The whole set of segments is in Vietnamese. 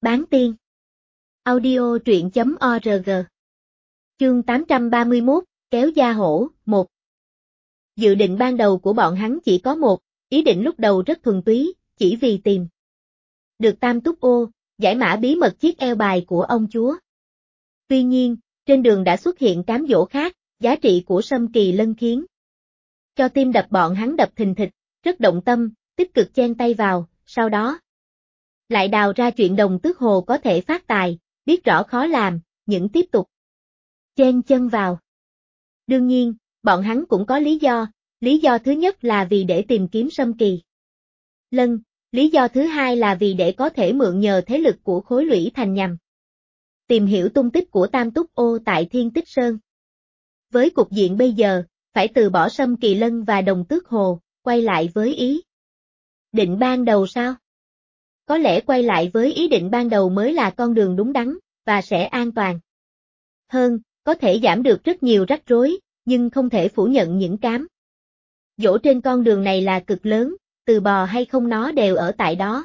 Bán tiên. Audio truyện.org. Chương 831, kéo da hổ, 1. Dự định ban đầu của bọn hắn chỉ có một, ý định lúc đầu rất thuần túy, chỉ vì tìm được Tam Túc Ô, giải mã bí mật chiếc eo bài của ông chúa. Tuy nhiên, trên đường đã xuất hiện cám dỗ khác, giá trị của Sâm Kỳ Lân khiến cho tim đập bọn hắn đập thình thịch, rất động tâm, tích cực chen tay vào, sau đó lại đào ra chuyện Đồng Tước Hồ có thể phát tài, biết rõ khó làm, những tiếp tục chen chân vào. Đương nhiên, bọn hắn cũng có lý do thứ nhất là vì để tìm kiếm Sâm Kỳ Lân, lý do thứ hai là vì để có thể mượn nhờ thế lực của Khối Lũy Thành nhằm tìm hiểu tung tích của Tam Túc Ô tại Thiên Tích Sơn. Với cục diện bây giờ, phải từ bỏ Sâm Kỳ Lân và Đồng Tước Hồ, quay lại với ý định ban đầu sao? Có lẽ quay lại với ý định ban đầu mới là con đường đúng đắn, và sẽ an toàn hơn, có thể giảm được rất nhiều rắc rối, nhưng không thể phủ nhận những cám dỗ trên con đường này là cực lớn, từ bò hay không nó đều ở tại đó.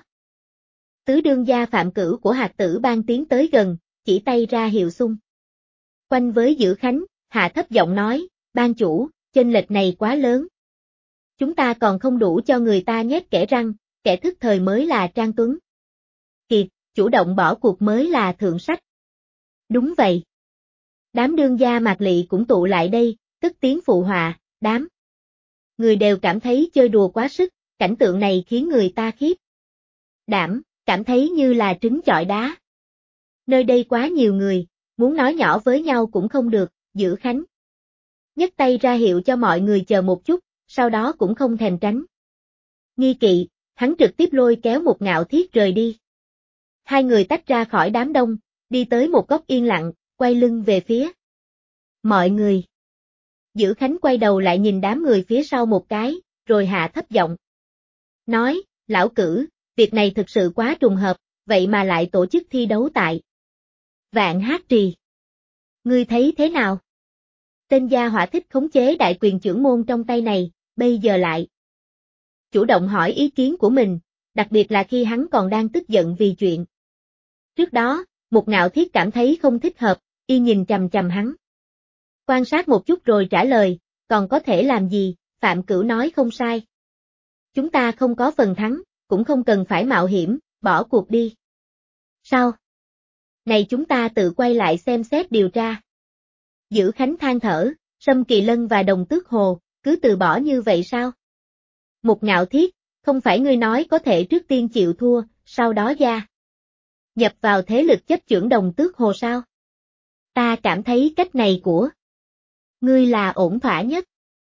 Tứ đương gia Phạm Cửu của Hạt Tử Bang tiến tới gần, chỉ tay ra hiệu xung quanh với Dữ Khánh, hạ thấp giọng nói, ban chủ, chênh lệch này quá lớn. Chúng ta còn không đủ cho người ta nhét kẽ răng, kẻ thức thời mới là Trang Tuấn Kiệt, chủ động bỏ cuộc mới là thượng sách. Đúng vậy. Đám đương gia Mạc Lị cũng tụ lại đây, cất tiếng phụ họa, đám người đều cảm thấy chơi đùa quá sức, cảnh tượng này khiến người ta khiếp đảm, cảm thấy như là trứng chọi đá. Nơi đây quá nhiều người, muốn nói nhỏ với nhau cũng không được, Dữ Khánh nhấc tay ra hiệu cho mọi người chờ một chút, sau đó cũng không thèm tránh nghi kỵ, hắn trực tiếp lôi kéo Một Ngạo Thiết rời đi. Hai người tách ra khỏi đám đông, đi tới một góc yên lặng, quay lưng về phía mọi người. Dữ Khánh quay đầu lại nhìn đám người phía sau một cái, rồi hạ thấp giọng nói, lão Cử, việc này thực sự quá trùng hợp, vậy mà lại tổ chức thi đấu tại Vạn Hát Trì. Ngươi thấy thế nào? Tên gia hỏa thích khống chế đại quyền chưởng môn trong tay này, bây giờ lại chủ động hỏi ý kiến của mình, đặc biệt là khi hắn còn đang tức giận vì chuyện trước đó. Một Ngạo Thiết cảm thấy không thích hợp, y nhìn chằm chằm hắn. Quan sát một chút rồi trả lời, còn có thể làm gì, Phạm Cửu nói không sai. Chúng ta không có phần thắng, cũng không cần phải mạo hiểm, bỏ cuộc đi. Sao? Này chúng ta tự quay lại xem xét điều tra. Dữ Khánh than thở, Sâm Kỳ Lân và Đồng Tước Hồ, cứ từ bỏ như vậy sao? Một Ngạo Thiết, không phải ngươi nói có thể trước tiên chịu thua, sau đó gia nhập vào thế lực chấp chưởng Đồng Tước Hồ sao? Ta cảm thấy cách này của ngươi là ổn thỏa nhất.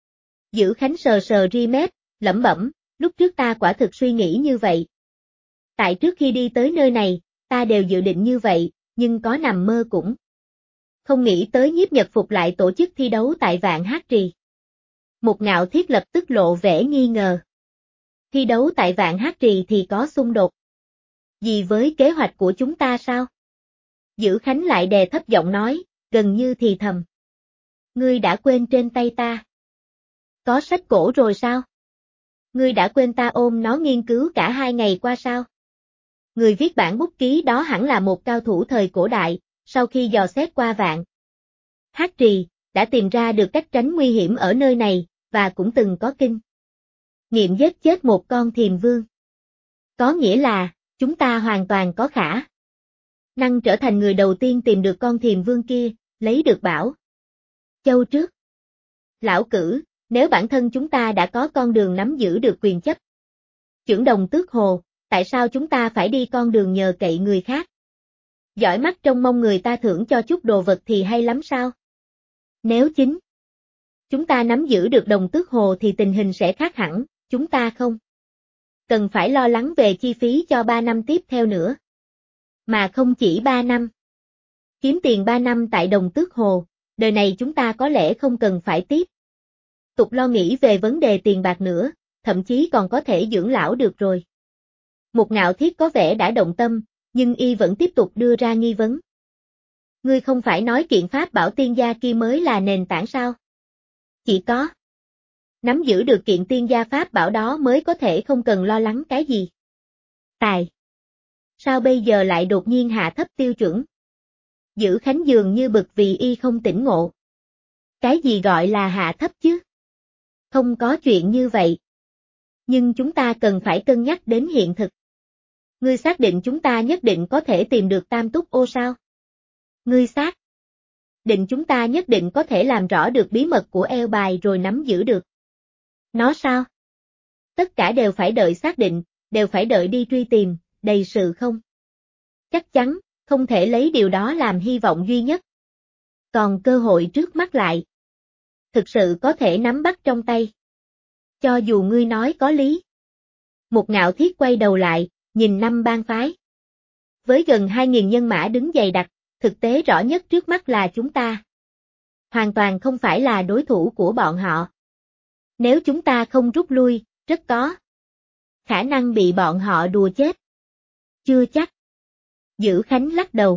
Dữ Khánh sờ sờ ri mép, lẩm bẩm, lúc trước ta quả thực suy nghĩ như vậy. Tại trước khi đi tới nơi này, ta đều dự định như vậy, nhưng có nằm mơ cũng không nghĩ tới Nhiếp Nhật Phục lại tổ chức thi đấu tại Vạn Hát Trì. Một Ngạo Thiết lập tức lộ vẻ nghi ngờ. Thi đấu tại Vạn Hát Trì thì có xung đột gì với kế hoạch của chúng ta sao? Dữ Khánh lại đè thấp giọng nói, gần như thì thầm. Ngươi đã quên trên tay ta có sách cổ rồi sao? Ngươi đã quên ta ôm nó nghiên cứu cả 2 ngày qua sao? Người viết bản bút ký đó hẳn là một cao thủ thời cổ đại, sau khi dò xét qua Vạn Hát Trì, đã tìm ra được cách tránh nguy hiểm ở nơi này, và cũng từng có kinh nghiệm giết chết một con thiềm vương. Có nghĩa là, chúng ta hoàn toàn có khả năng trở thành người đầu tiên tìm được con thiềm vương kia, lấy được Bảo Châu trước. Lão Cử, nếu bản thân chúng ta đã có con đường nắm giữ được quyền chấp chưởng Đồng Tước Hồ, tại sao chúng ta phải đi con đường nhờ cậy người khác? Giỏi mắt trông mong người ta thưởng cho chút đồ vật thì hay lắm sao? Nếu chính chúng ta nắm giữ được Đồng Tước Hồ thì tình hình sẽ khác hẳn, chúng ta không cần phải lo lắng về chi phí cho 3 năm tiếp theo nữa. Mà không chỉ 3 năm. Kiếm tiền 3 năm tại Đồng Tước Hồ, đời này chúng ta có lẽ không cần phải tiếp tục lo nghĩ về vấn đề tiền bạc nữa, thậm chí còn có thể dưỡng lão được rồi. Một Ngạo Thiết có vẻ đã động tâm, nhưng y vẫn tiếp tục đưa ra nghi vấn. Ngươi không phải nói kiện pháp bảo tiên gia kia mới là nền tảng sao? Chỉ có nắm giữ được kiện tiên gia pháp bảo đó mới có thể không cần lo lắng cái gì. Tài Sao bây giờ lại đột nhiên hạ thấp tiêu chuẩn? Dữ Khánh dường như bực vì y không tỉnh ngộ. Cái gì gọi là hạ thấp chứ? Không có chuyện như vậy. Nhưng chúng ta cần phải cân nhắc đến hiện thực. Ngươi xác định chúng ta nhất định có thể tìm được Tam Túc Ô sao? Ngươi xác định chúng ta nhất định có thể làm rõ được bí mật của eo bài rồi nắm giữ được. Nó sao? Tất cả đều phải đợi xác định, đều phải đợi đi truy tìm, đầy sự không? Chắc chắn, không thể lấy điều đó làm hy vọng duy nhất. Còn cơ hội trước mắt lại. Thực sự có thể nắm bắt trong tay. Cho dù ngươi nói có lý. Một Ngạo Thiết quay đầu lại, nhìn năm bang phái. Với gần 2.000 nhân mã đứng dày đặc, thực tế rõ nhất trước mắt là chúng ta. Hoàn toàn không phải là đối thủ của bọn họ. Nếu chúng ta không rút lui, rất có khả năng bị bọn họ đùa chết. Chưa chắc. Dữ Khánh lắc đầu.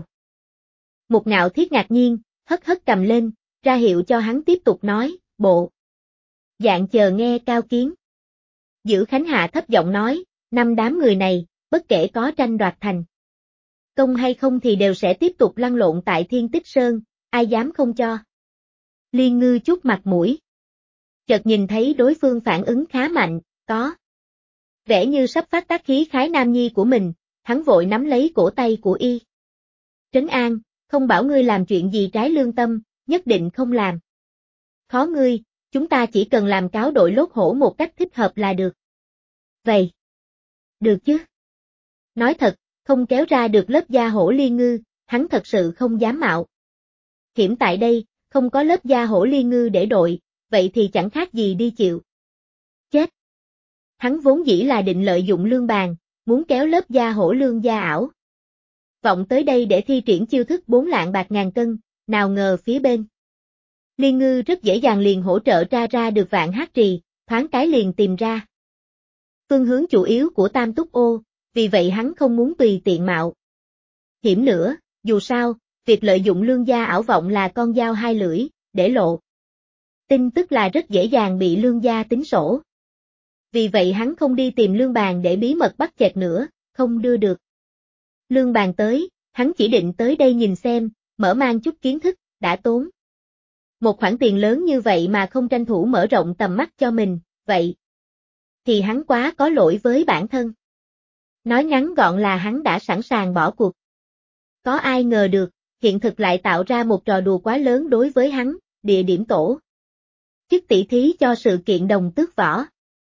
Một Ngạo Thiết ngạc nhiên, hất hất cầm lên, ra hiệu cho hắn tiếp tục nói, bộ. Dạng chờ nghe cao kiến. Dữ Khánh hạ thấp giọng nói, năm đám người này, bất kể có tranh đoạt thành công hay không thì đều sẽ tiếp tục lăn lộn tại Thiên Tích Sơn, ai dám không cho. Liên Ngư chút mặt mũi. Chợt nhìn thấy đối phương phản ứng khá mạnh, có vẻ như sắp phát tác khí khái nam nhi của mình, hắn vội nắm lấy cổ tay của y. Trấn an, không bảo ngươi làm chuyện gì trái lương tâm, nhất định không làm. Khó ngươi, chúng ta chỉ cần làm cáo đội lốt hổ một cách thích hợp là được. Vậy. Được chứ. Nói thật, không kéo ra được lớp da hổ Liên Ngư, hắn thật sự không dám mạo. Hiểm tại đây, không có lớp da hổ Liên Ngư để đội, vậy thì chẳng khác gì đi chịu chết. Hắn vốn dĩ là định lợi dụng lương bàn, muốn kéo lớp da hổ Lương Gia ảo vọng tới đây để thi triển chiêu thức 4 lạng bạc ngàn cân, nào ngờ phía bên Liên Ngư rất dễ dàng liền hỗ trợ ra được Vạn Hát Trì, thoáng cái liền tìm ra phương hướng chủ yếu của Tam Túc Ô, vì vậy hắn không muốn tùy tiện mạo hiểm nữa, dù sao, việc lợi dụng Lương Gia ảo vọng là con dao hai lưỡi, để lộ tin tức là rất dễ dàng bị Lương Gia tính sổ. Vì vậy hắn không đi tìm Lương Bàn để bí mật bắt chẹt nữa, không đưa được Lương Bàn tới, hắn chỉ định tới đây nhìn xem, mở mang chút kiến thức, đã tốn một khoản tiền lớn như vậy mà không tranh thủ mở rộng tầm mắt cho mình, vậy thì hắn quá có lỗi với bản thân. Nói ngắn gọn là hắn đã sẵn sàng bỏ cuộc. Có ai ngờ được, hiện thực lại tạo ra một trò đùa quá lớn đối với hắn, địa điểm tổ chức tỷ thí cho sự kiện đồng tước võ.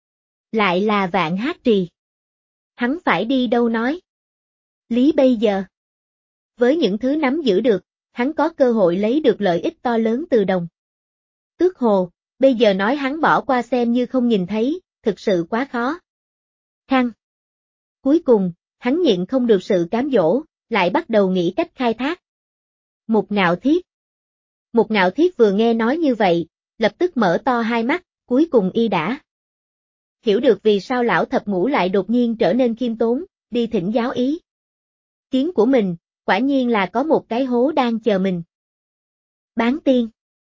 Lại là Vạn Hát Trì. Hắn phải đi đâu nói lý bây giờ. Với những thứ nắm giữ được, hắn có cơ hội lấy được lợi ích to lớn từ đồng tước hồ, bây giờ nói hắn bỏ qua xem như không nhìn thấy, thực sự quá khó khăn. Cuối cùng, hắn nhịn không được sự cám dỗ, lại bắt đầu nghĩ cách khai thác. Một Ngạo Thiết. Một Ngạo Thiết vừa nghe nói như vậy, lập tức mở to hai mắt, cuối cùng y đã hiểu được vì sao lão thập ngũ lại đột nhiên trở nên khiêm tốn, đi thỉnh giáo ý kiến của mình, quả nhiên là có một cái hố đang chờ mình. Bán tiên.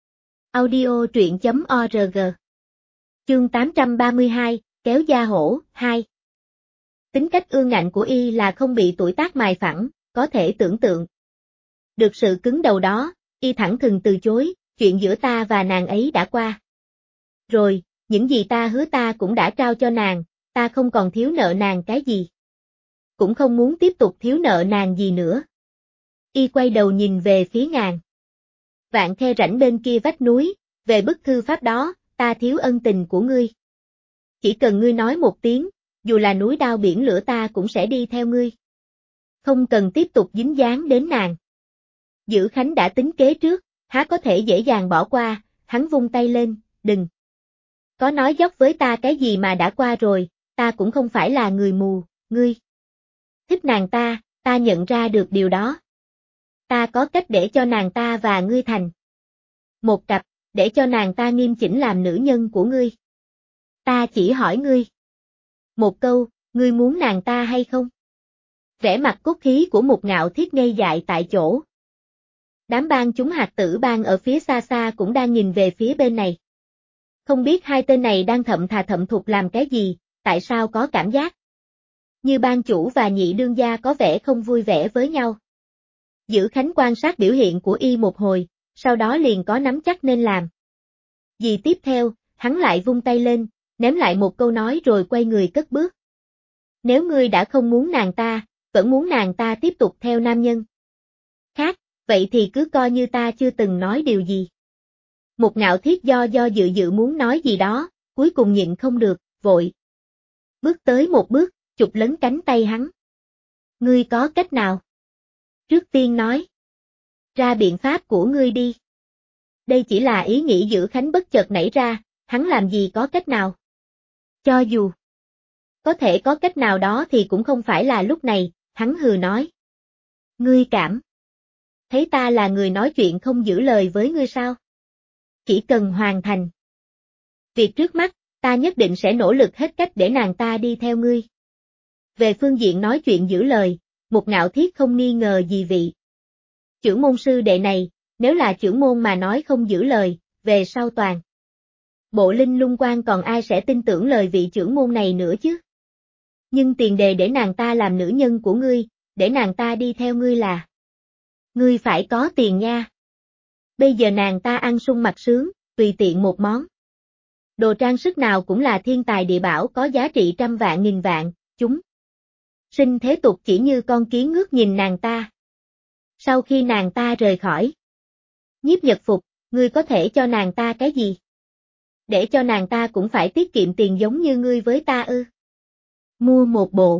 Audio truyện.org. Chương 832, kéo da hổ, 2. Tính cách ương ngạnh của y là không bị tuổi tác mài phẳng, có thể tưởng tượng được sự cứng đầu đó, y thẳng thừng từ chối, chuyện giữa ta và nàng ấy đã qua. Rồi, những gì ta hứa ta cũng đã trao cho nàng, ta không còn thiếu nợ nàng cái gì. Cũng không muốn tiếp tục thiếu nợ nàng gì nữa. Y quay đầu nhìn về phía ngàn vạn khe rãnh bên kia vách núi, về bức thư pháp đó, ta thiếu ân tình của ngươi. Chỉ cần ngươi nói một tiếng, dù là núi đao biển lửa ta cũng sẽ đi theo ngươi. Không cần tiếp tục dính dáng đến nàng. Dữ Khánh đã tính kế trước, há có thể dễ dàng bỏ qua, hắn vung tay lên, đừng có nói dốc với ta cái gì mà đã qua rồi, ta cũng không phải là người mù, ngươi thích nàng ta nhận ra được điều đó. Ta có cách để cho nàng ta và ngươi thành một cặp, để cho nàng ta nghiêm chỉnh làm nữ nhân của ngươi. Ta chỉ hỏi ngươi một câu, ngươi muốn nàng ta hay không? Vẻ mặt cốt khí của Một Ngạo Thiết ngây dại tại chỗ. Đám bang chúng hạt tử bang ở phía xa xa cũng đang nhìn về phía bên này. Không biết hai tên này đang thậm thà thậm thục làm cái gì, tại sao có cảm giác Như ban chủ và nhị đương gia có vẻ không vui vẻ với nhau. Dữ Khánh quan sát biểu hiện của y một hồi, sau đó liền có nắm chắc nên làm. Vì tiếp theo, hắn lại vung tay lên, ném lại một câu nói rồi quay người cất bước. Nếu ngươi đã không muốn nàng ta, vẫn muốn nàng ta tiếp tục theo nam nhân khác, vậy thì cứ coi như ta chưa từng nói điều gì. Một Ngạo Thiết do dự muốn nói gì đó, cuối cùng nhịn không được, vội. Bước tới một bước, chụp lấy cánh tay hắn. Ngươi có cách nào? Trước tiên nói. Ra biện pháp của ngươi đi. Đây chỉ là ý nghĩ Dữ Khánh bất chợt nảy ra, hắn làm gì có cách nào. Cho dù có thể có cách nào đó thì cũng không phải là lúc này, hắn hừ nói. Ngươi cảm thấy ta là người nói chuyện không giữ lời với ngươi sao? Chỉ cần hoàn thành việc trước mắt, ta nhất định sẽ nỗ lực hết cách để nàng ta đi theo ngươi. Về phương diện nói chuyện giữ lời, một Ngạo Thiết không nghi ngờ gì vị chưởng môn sư đệ này, nếu là chưởng môn mà nói không giữ lời, về sau toàn bộ Linh Lung Quan còn ai sẽ tin tưởng lời vị chưởng môn này nữa chứ? Nhưng tiền đề để nàng ta làm nữ nhân của ngươi, để nàng ta đi theo ngươi là ngươi phải có tiền nha. Bây giờ nàng ta ăn sung mặc sướng, tùy tiện một món đồ trang sức nào cũng là thiên tài địa bảo có giá trị trăm vạn nghìn vạn, chúng sinh thế tục chỉ như con kiến ngước nhìn nàng ta. Sau khi nàng ta rời khỏi Nhiếp Nhật Phục, ngươi có thể cho nàng ta cái gì? Để cho nàng ta cũng phải tiết kiệm tiền giống như ngươi với ta ư? Mua một bộ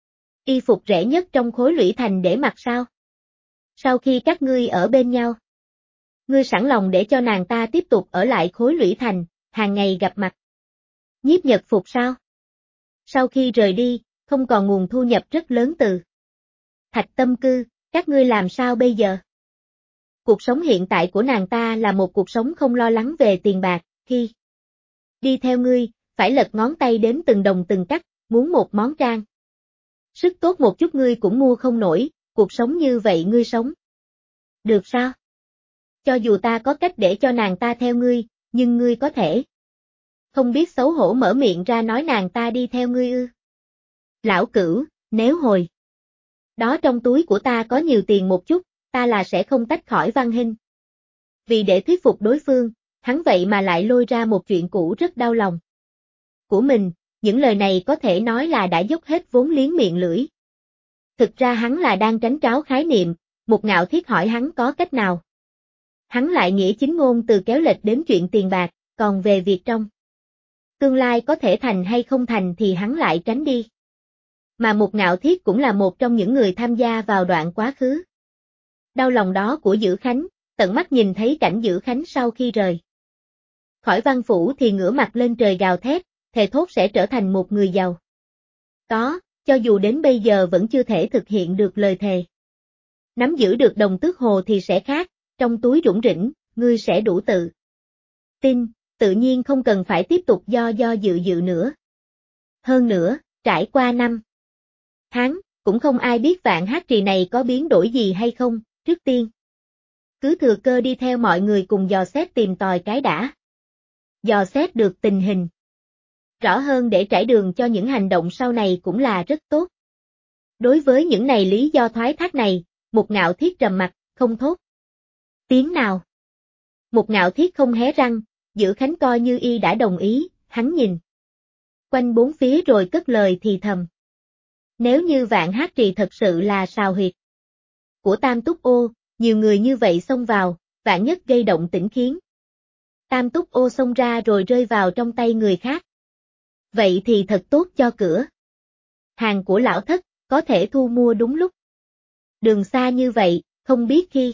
y phục rẻ nhất trong khối lũy thành để mặc sao? Sau khi các ngươi ở bên nhau, ngươi sẵn lòng để cho nàng ta tiếp tục ở lại khối lũy thành, hàng ngày gặp mặt Nhiếp Nhật Phục sao? Sau khi rời đi, không còn nguồn thu nhập rất lớn từ Thạch Tâm Cư, các ngươi làm sao bây giờ? Cuộc sống hiện tại của nàng ta là một cuộc sống không lo lắng về tiền bạc, khi đi theo ngươi, phải lật ngón tay đếm từng đồng từng cắt, muốn một món trang sức tốt một chút ngươi cũng mua không nổi, cuộc sống như vậy ngươi sống được sao? Cho dù ta có cách để cho nàng ta theo ngươi, nhưng ngươi có thể không biết xấu hổ mở miệng ra nói nàng ta đi theo ngươi ư? Lão Cửu, nếu hồi đó trong túi của ta có nhiều tiền một chút, ta là sẽ không tách khỏi Văn Hinh. Vì để thuyết phục đối phương, hắn vậy mà lại lôi ra một chuyện cũ rất đau lòng của mình, những lời này có thể nói là đã dốc hết vốn liếng miệng lưỡi. Thực ra hắn là đang tránh tráo khái niệm, một Ngạo Thiết hỏi hắn có cách nào. Hắn lại nghĩa chính ngôn từ kéo lệch đến chuyện tiền bạc, còn về việc trong tương lai có thể thành hay không thành thì hắn lại tránh đi. Mà một Ngạo Thiết cũng là một trong những người tham gia vào đoạn quá khứ đau lòng đó của Dữ Khánh, tận mắt nhìn thấy cảnh Dữ Khánh sau khi rời khỏi Văn Phủ thì ngửa mặt lên trời gào thét, thề thốt sẽ trở thành một người giàu có, cho dù đến bây giờ vẫn chưa thể thực hiện được lời thề. Nắm giữ được đồng tước hồ thì sẽ khác, trong túi rủng rỉnh, ngươi sẽ đủ tự tin, tự nhiên không cần phải tiếp tục do dự nữa. Hơn nữa, trải qua năm tháng, cũng không ai biết Vạn Hát Trì này có biến đổi gì hay không, trước tiên. Cứ thừa cơ đi theo mọi người cùng dò xét tìm tòi cái đã. Dò xét được tình hình rõ hơn để trải đường cho những hành động sau này cũng là rất tốt. Đối với những này lý do thoái thác này, một Ngạo Thiết trầm mặt, không thốt tiếng nào. Một Ngạo Thiết không hé răng, Dữ Khánh coi như y đã đồng ý, hắn nhìn quanh bốn phía rồi cất lời thì thầm. Nếu như Vạn Hát Trì thật sự là sào huyệt của Tam Túc Ô, nhiều người như vậy xông vào, vạn nhất gây động tĩnh khiến Tam Túc Ô xông ra rồi rơi vào trong tay người khác. Vậy thì thật tốt cho cửa hàng của lão thất, có thể thu mua đúng lúc. Đường xa như vậy, không biết khi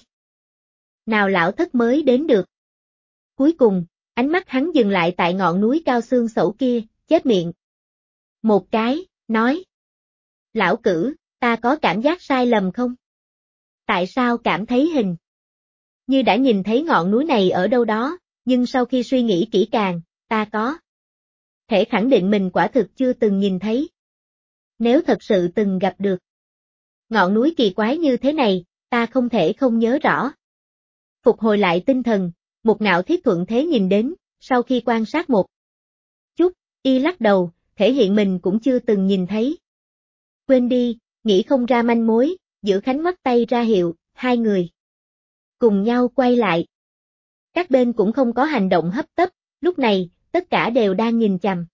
nào lão thất mới đến được. Cuối cùng, ánh mắt hắn dừng lại tại ngọn núi cao xương xẩu kia, chép miệng một cái, nói. Lão Cửu, ta có cảm giác sai lầm không? Tại sao cảm thấy hình như đã nhìn thấy ngọn núi này ở đâu đó, nhưng sau khi suy nghĩ kỹ càng, ta có thể khẳng định mình quả thực chưa từng nhìn thấy. Nếu thật sự từng gặp được ngọn núi kỳ quái như thế này, ta không thể không nhớ rõ. Phục hồi lại tinh thần, một Ngạo Thiết thuận thế nhìn đến, sau khi quan sát một chút, y lắc đầu, thể hiện mình cũng chưa từng nhìn thấy. Quên đi, nghĩ không ra manh mối, Giữ Khánh ngoắc tay ra hiệu, hai người cùng nhau quay lại. Các bên cũng không có hành động hấp tấp, lúc này, tất cả đều đang nhìn chằm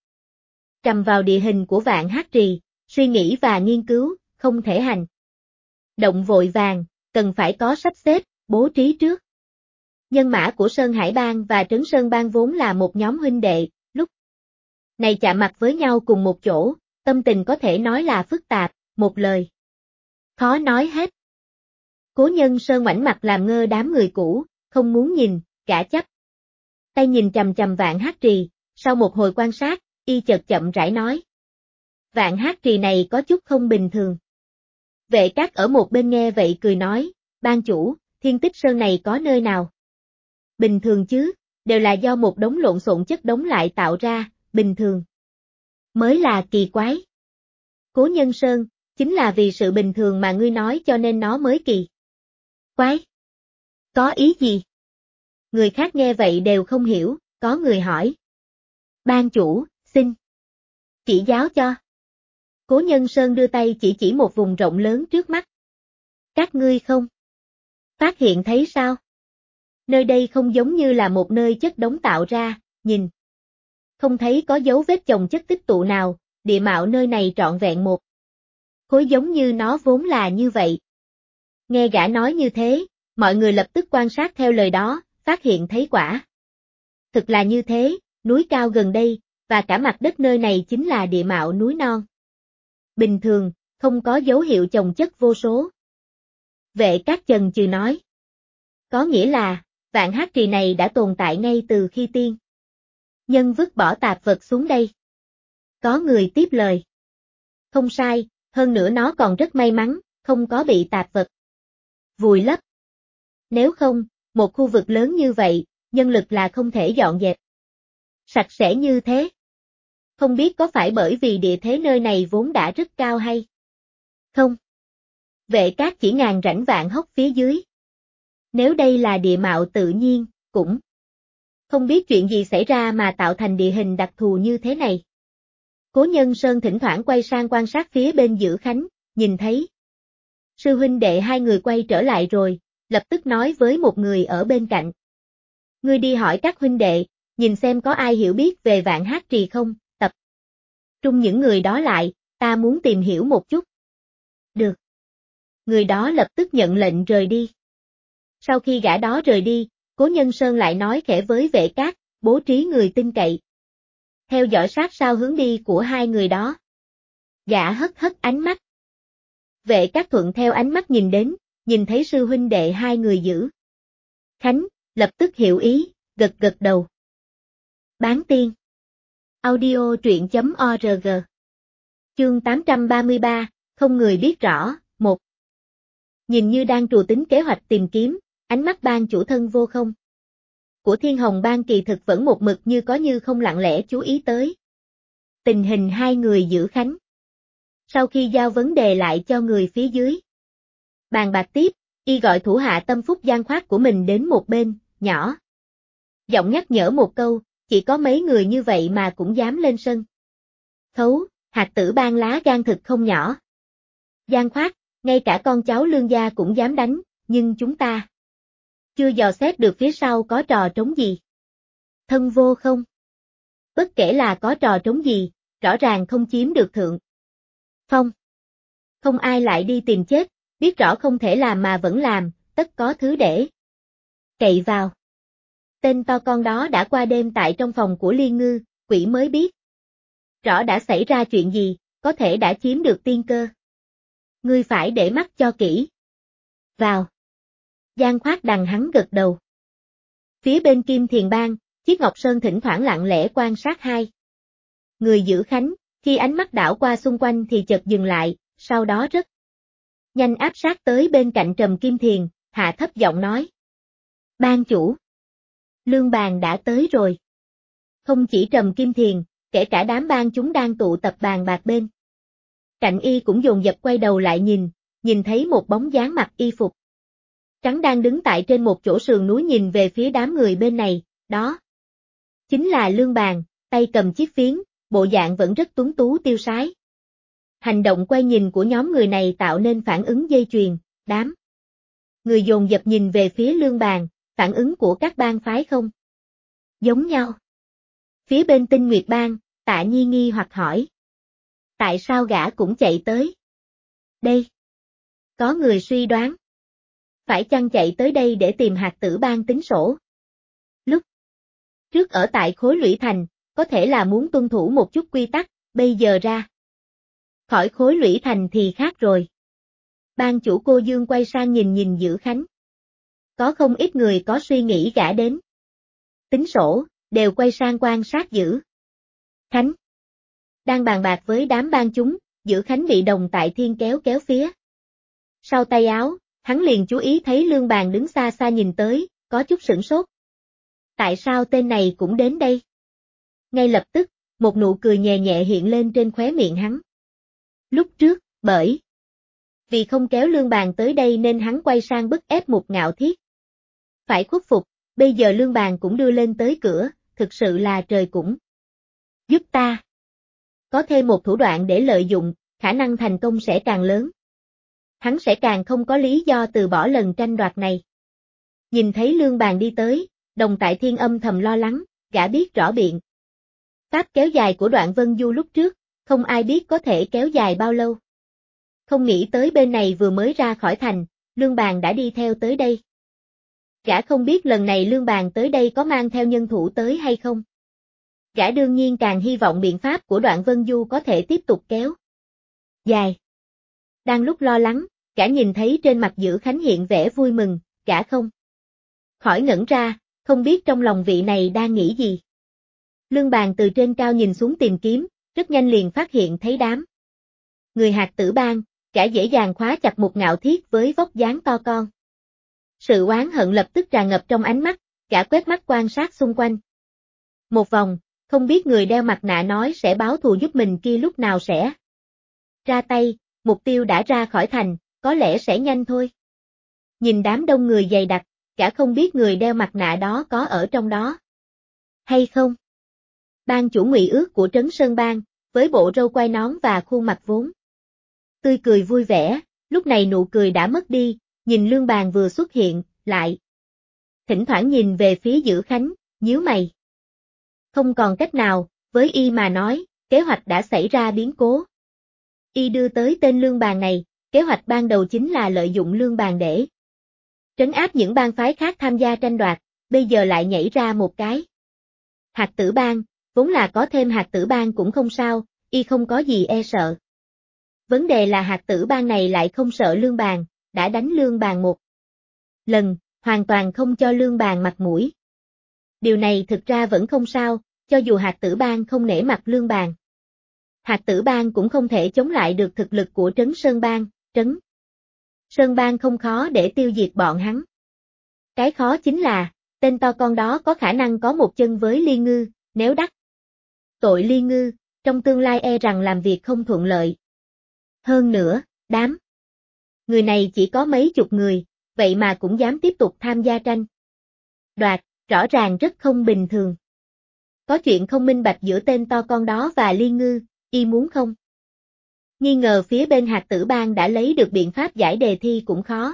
vào địa hình của Vạn Hắc Trì, suy nghĩ và nghiên cứu, không thể hành động vội vàng, cần phải có sắp xếp, bố trí trước. Nhân mã của Sơn Hải Bang và Trấn Sơn Bang vốn là một nhóm huynh đệ, lúc này chạm mặt với nhau cùng một chỗ, tâm tình có thể nói là phức tạp, một lời khó nói hết. Cố Nhân Sơn ngoảnh mặt làm ngơ đám người cũ, không muốn nhìn, gã chắp tay nhìn chằm chằm Vạn Hắc Trì, sau một hồi quan sát, y chợt chậm rãi nói. Vạn Hắc Trì này có chút không bình thường. Vệ Cát ở một bên nghe vậy cười nói, ban chủ, Thiên Tích Sơn này có nơi nào bình thường chứ, đều là do một đống lộn xộn chất đống lại tạo ra, bình thường mới là kỳ quái. Cố Nhân Sơn, chính là vì sự bình thường mà ngươi nói cho nên nó mới kỳ quái. Có ý gì? Người khác nghe vậy đều không hiểu, có người hỏi. Ban chủ, xin chỉ giáo cho. Cố Nhân Sơn đưa tay chỉ một vùng rộng lớn trước mắt. Các ngươi không phát hiện thấy sao? Nơi đây không giống như là một nơi chất đống tạo ra, nhìn không thấy có dấu vết chồng chất tích tụ nào, địa mạo nơi này trọn vẹn một khối giống như nó vốn là như vậy. Nghe gã nói như thế, mọi người lập tức quan sát theo lời đó, phát hiện thấy quả thực là như thế, núi cao gần đây, và cả mặt đất nơi này chính là địa mạo núi non. Bình thường, không có dấu hiệu chồng chất vô số. Vệ Cát chần chừ nói. Có nghĩa là, Vạn Hắc Trì này đã tồn tại ngay từ khi tiên nhân vứt bỏ tạp vật xuống đây. Có người tiếp lời. Không sai, hơn nữa nó còn rất may mắn, không có bị tạp vật vùi lấp. Nếu không, một khu vực lớn như vậy, nhân lực là không thể dọn dẹp sạch sẽ như thế. Không biết có phải bởi vì địa thế nơi này vốn đã rất cao hay không? Vệ Cát chỉ ngàn rãnh vạn hốc phía dưới. Nếu đây là địa mạo tự nhiên, cũng không biết chuyện gì xảy ra mà tạo thành địa hình đặc thù như thế này. Cố Nhân Sơn thỉnh thoảng quay sang quan sát phía bên Giữ Khánh, nhìn thấy sư huynh đệ hai người quay trở lại rồi, lập tức nói với một người ở bên cạnh. Ngươi đi hỏi các huynh đệ, nhìn xem có ai hiểu biết về Vạn Hắc Trì không, tập trung những người đó lại, ta muốn tìm hiểu một chút. Được. Người đó lập tức nhận lệnh rời đi. Sau khi gã đó rời đi, Cố Nhân Sơn lại nói khẽ với Vệ Cát, bố trí người tin cậy. Theo dõi sát sao hướng đi của hai người đó. Gã hất ánh mắt. Vệ Cát thuận theo ánh mắt nhìn đến, nhìn thấy sư huynh đệ hai người Giữ Khánh, lập tức hiểu ý, gật đầu. Bán tiên. Audio truyện.org. Chương 833, không người biết rõ, 1. Nhìn như đang trù tính kế hoạch tìm kiếm, ánh mắt ban chủ thân vô không của Thiên Hồng Bang kỳ thực vẫn một mực như có như không lặng lẽ chú ý tới tình hình hai người Giữ Khánh. Sau khi giao vấn đề lại cho người phía dưới bàn bạc tiếp, y gọi thủ hạ tâm phúc gian khoát của mình đến một bên, nhỏ giọng nhắc nhở một câu, chỉ có mấy người như vậy mà cũng dám lên sân khấu, hạt tử Bang lá gan thực không nhỏ. Gian khoát, ngay cả con cháu Lương gia cũng dám đánh, nhưng chúng ta chưa dò xét được phía sau có trò trống gì. Thân vô không? Bất kể là có trò trống gì, rõ ràng không chiếm được thượng phong. Không ai lại đi tìm chết, biết rõ không thể làm mà vẫn làm, tất có thứ để cậy vào. Tên to con đó đã qua đêm tại trong phòng của Liên Ngư, quỷ mới biết rõ đã xảy ra chuyện gì, có thể đã chiếm được tiên cơ. Ngươi phải để mắt cho kỹ vào. Giang Khoát đằng hắn gật đầu. Phía bên Kim Thiền Bang, Chiết Ngọc Sơn thỉnh thoảng lặng lẽ quan sát hai người Giữ Khánh, khi ánh mắt đảo qua xung quanh thì chợt dừng lại, sau đó rất nhanh áp sát tới bên cạnh Trầm Kim Thiền, hạ thấp giọng nói. Ban chủ, Lương Bàn đã tới rồi. Không chỉ Trầm Kim Thiền, kể cả đám bang chúng đang tụ tập bàn bạc bên cạnh y cũng dồn dập quay đầu lại nhìn thấy một bóng dáng mặc y phục trắng đang đứng tại trên một chỗ sườn núi nhìn về phía đám người bên này, đó chính là Lương Bàn, tay cầm chiếc phiến, bộ dạng vẫn rất tuấn tú tiêu sái. Hành động quay nhìn của nhóm người này tạo nên phản ứng dây chuyền, đám người dồn dập nhìn về phía Lương Bàn, phản ứng của các bang phái không giống nhau. Phía bên Tinh Nguyệt Bang, Tạ Nhi nghi hoặc hỏi. Tại sao gã cũng chạy tới đây? Có người suy đoán. Phải chăng chạy tới đây để tìm Hạt Tử Bang tính sổ? Lúc trước ở tại Khối Lũy Thành, có thể là muốn tuân thủ một chút quy tắc, bây giờ ra khỏi Khối Lũy Thành thì khác rồi. Ban chủ Cô Dương quay sang nhìn Dữ Khánh. Có không ít người có suy nghĩ gã đến tính sổ, đều quay sang quan sát Dữ Khánh. Đang bàn bạc với đám ban chúng, Dữ Khánh bị Đồng Tại Thiên kéo phía sau tay áo, hắn liền chú ý thấy Lương Bàn đứng xa xa nhìn tới, có chút sửng sốt. Tại sao tên này cũng đến đây? Ngay lập tức, một nụ cười nhẹ nhẹ hiện lên trên khóe miệng hắn. Lúc trước, bởi vì không kéo Lương Bàn tới đây nên hắn quay sang bức ép Mục Ngạo Thiết phải khuất phục, bây giờ Lương Bàn cũng đưa lên tới cửa, thực sự là trời cũng giúp ta. Có thêm một thủ đoạn để lợi dụng, khả năng thành công sẽ càng lớn. Hắn sẽ càng không có lý do từ bỏ lần tranh đoạt này. Nhìn thấy Lương Bàn đi tới, Đồng Tại Thiên âm thầm lo lắng, gã biết rõ biện pháp kéo dài của Đoạn Vân Du lúc trước, không ai biết có thể kéo dài bao lâu. Không nghĩ tới bên này vừa mới ra khỏi thành, Lương Bàn đã đi theo tới đây. Gã không biết lần này Lương Bàn tới đây có mang theo nhân thủ tới hay không. Gã đương nhiên càng hy vọng biện pháp của Đoạn Vân Du có thể tiếp tục kéo dài. Đang lúc lo lắng, gã nhìn thấy trên mặt Dữ Khánh hiện vẻ vui mừng, gã không khỏi ngẩn ra, không biết trong lòng vị này đang nghĩ gì. Lương Bàn từ trên cao nhìn xuống tìm kiếm, rất nhanh liền phát hiện thấy đám người Hạt Tử Bang, gã dễ dàng khóa chặt Mục Ngạo Thiết với vóc dáng to con. Sự oán hận lập tức tràn ngập trong ánh mắt, gã quét mắt quan sát xung quanh. Một vòng, không biết người đeo mặt nạ nói sẽ báo thù giúp mình kia lúc nào sẽ ra tay, mục tiêu đã ra khỏi thành, có lẽ sẽ nhanh thôi. Nhìn đám đông người dày đặc, gã không biết người đeo mặt nạ đó có ở trong đó hay không. Ban chủ Ngụy Ước của Trấn Sơn Bang, với bộ râu quai nón và khuôn mặt vốn tươi cười vui vẻ, lúc này nụ cười đã mất đi, nhìn Lương Bàn vừa xuất hiện, lại thỉnh thoảng nhìn về phía Dữ Khánh, nhíu mày. Không còn cách nào, với y mà nói, kế hoạch đã xảy ra biến cố. Y đưa tới tên Lương Bàn này, kế hoạch ban đầu chính là lợi dụng Lương Bàn để trấn áp những bang phái khác tham gia tranh đoạt, bây giờ lại nhảy ra một cái Hạt Tử Bang, vốn là có thêm Hạt Tử Bang cũng không sao, y không có gì e sợ. Vấn đề là Hạt Tử Bang này lại không sợ Lương Bàn, đã đánh Lương Bàn một lần, hoàn toàn không cho Lương Bàn mặt mũi. Điều này thực ra vẫn không sao, cho dù Hạt Tử Bang không nể mặt Lương Bàn. Hạt Tử Bang cũng không thể chống lại được thực lực của Trấn Sơn Bang, Trấn Sơn Bang không khó để tiêu diệt bọn hắn. Cái khó chính là, tên to con đó có khả năng có một chân với Liên Ngư, nếu đắc tội Liên Ngư, trong tương lai e rằng làm việc không thuận lợi. Hơn nữa, đám người này chỉ có mấy chục người, vậy mà cũng dám tiếp tục tham gia tranh đoạt, rõ ràng rất không bình thường. Có chuyện không minh bạch giữa tên to con đó và Liên Ngư, y muốn không nghi ngờ phía bên Hạt Tử Bang đã lấy được biện pháp giải đề thi cũng khó.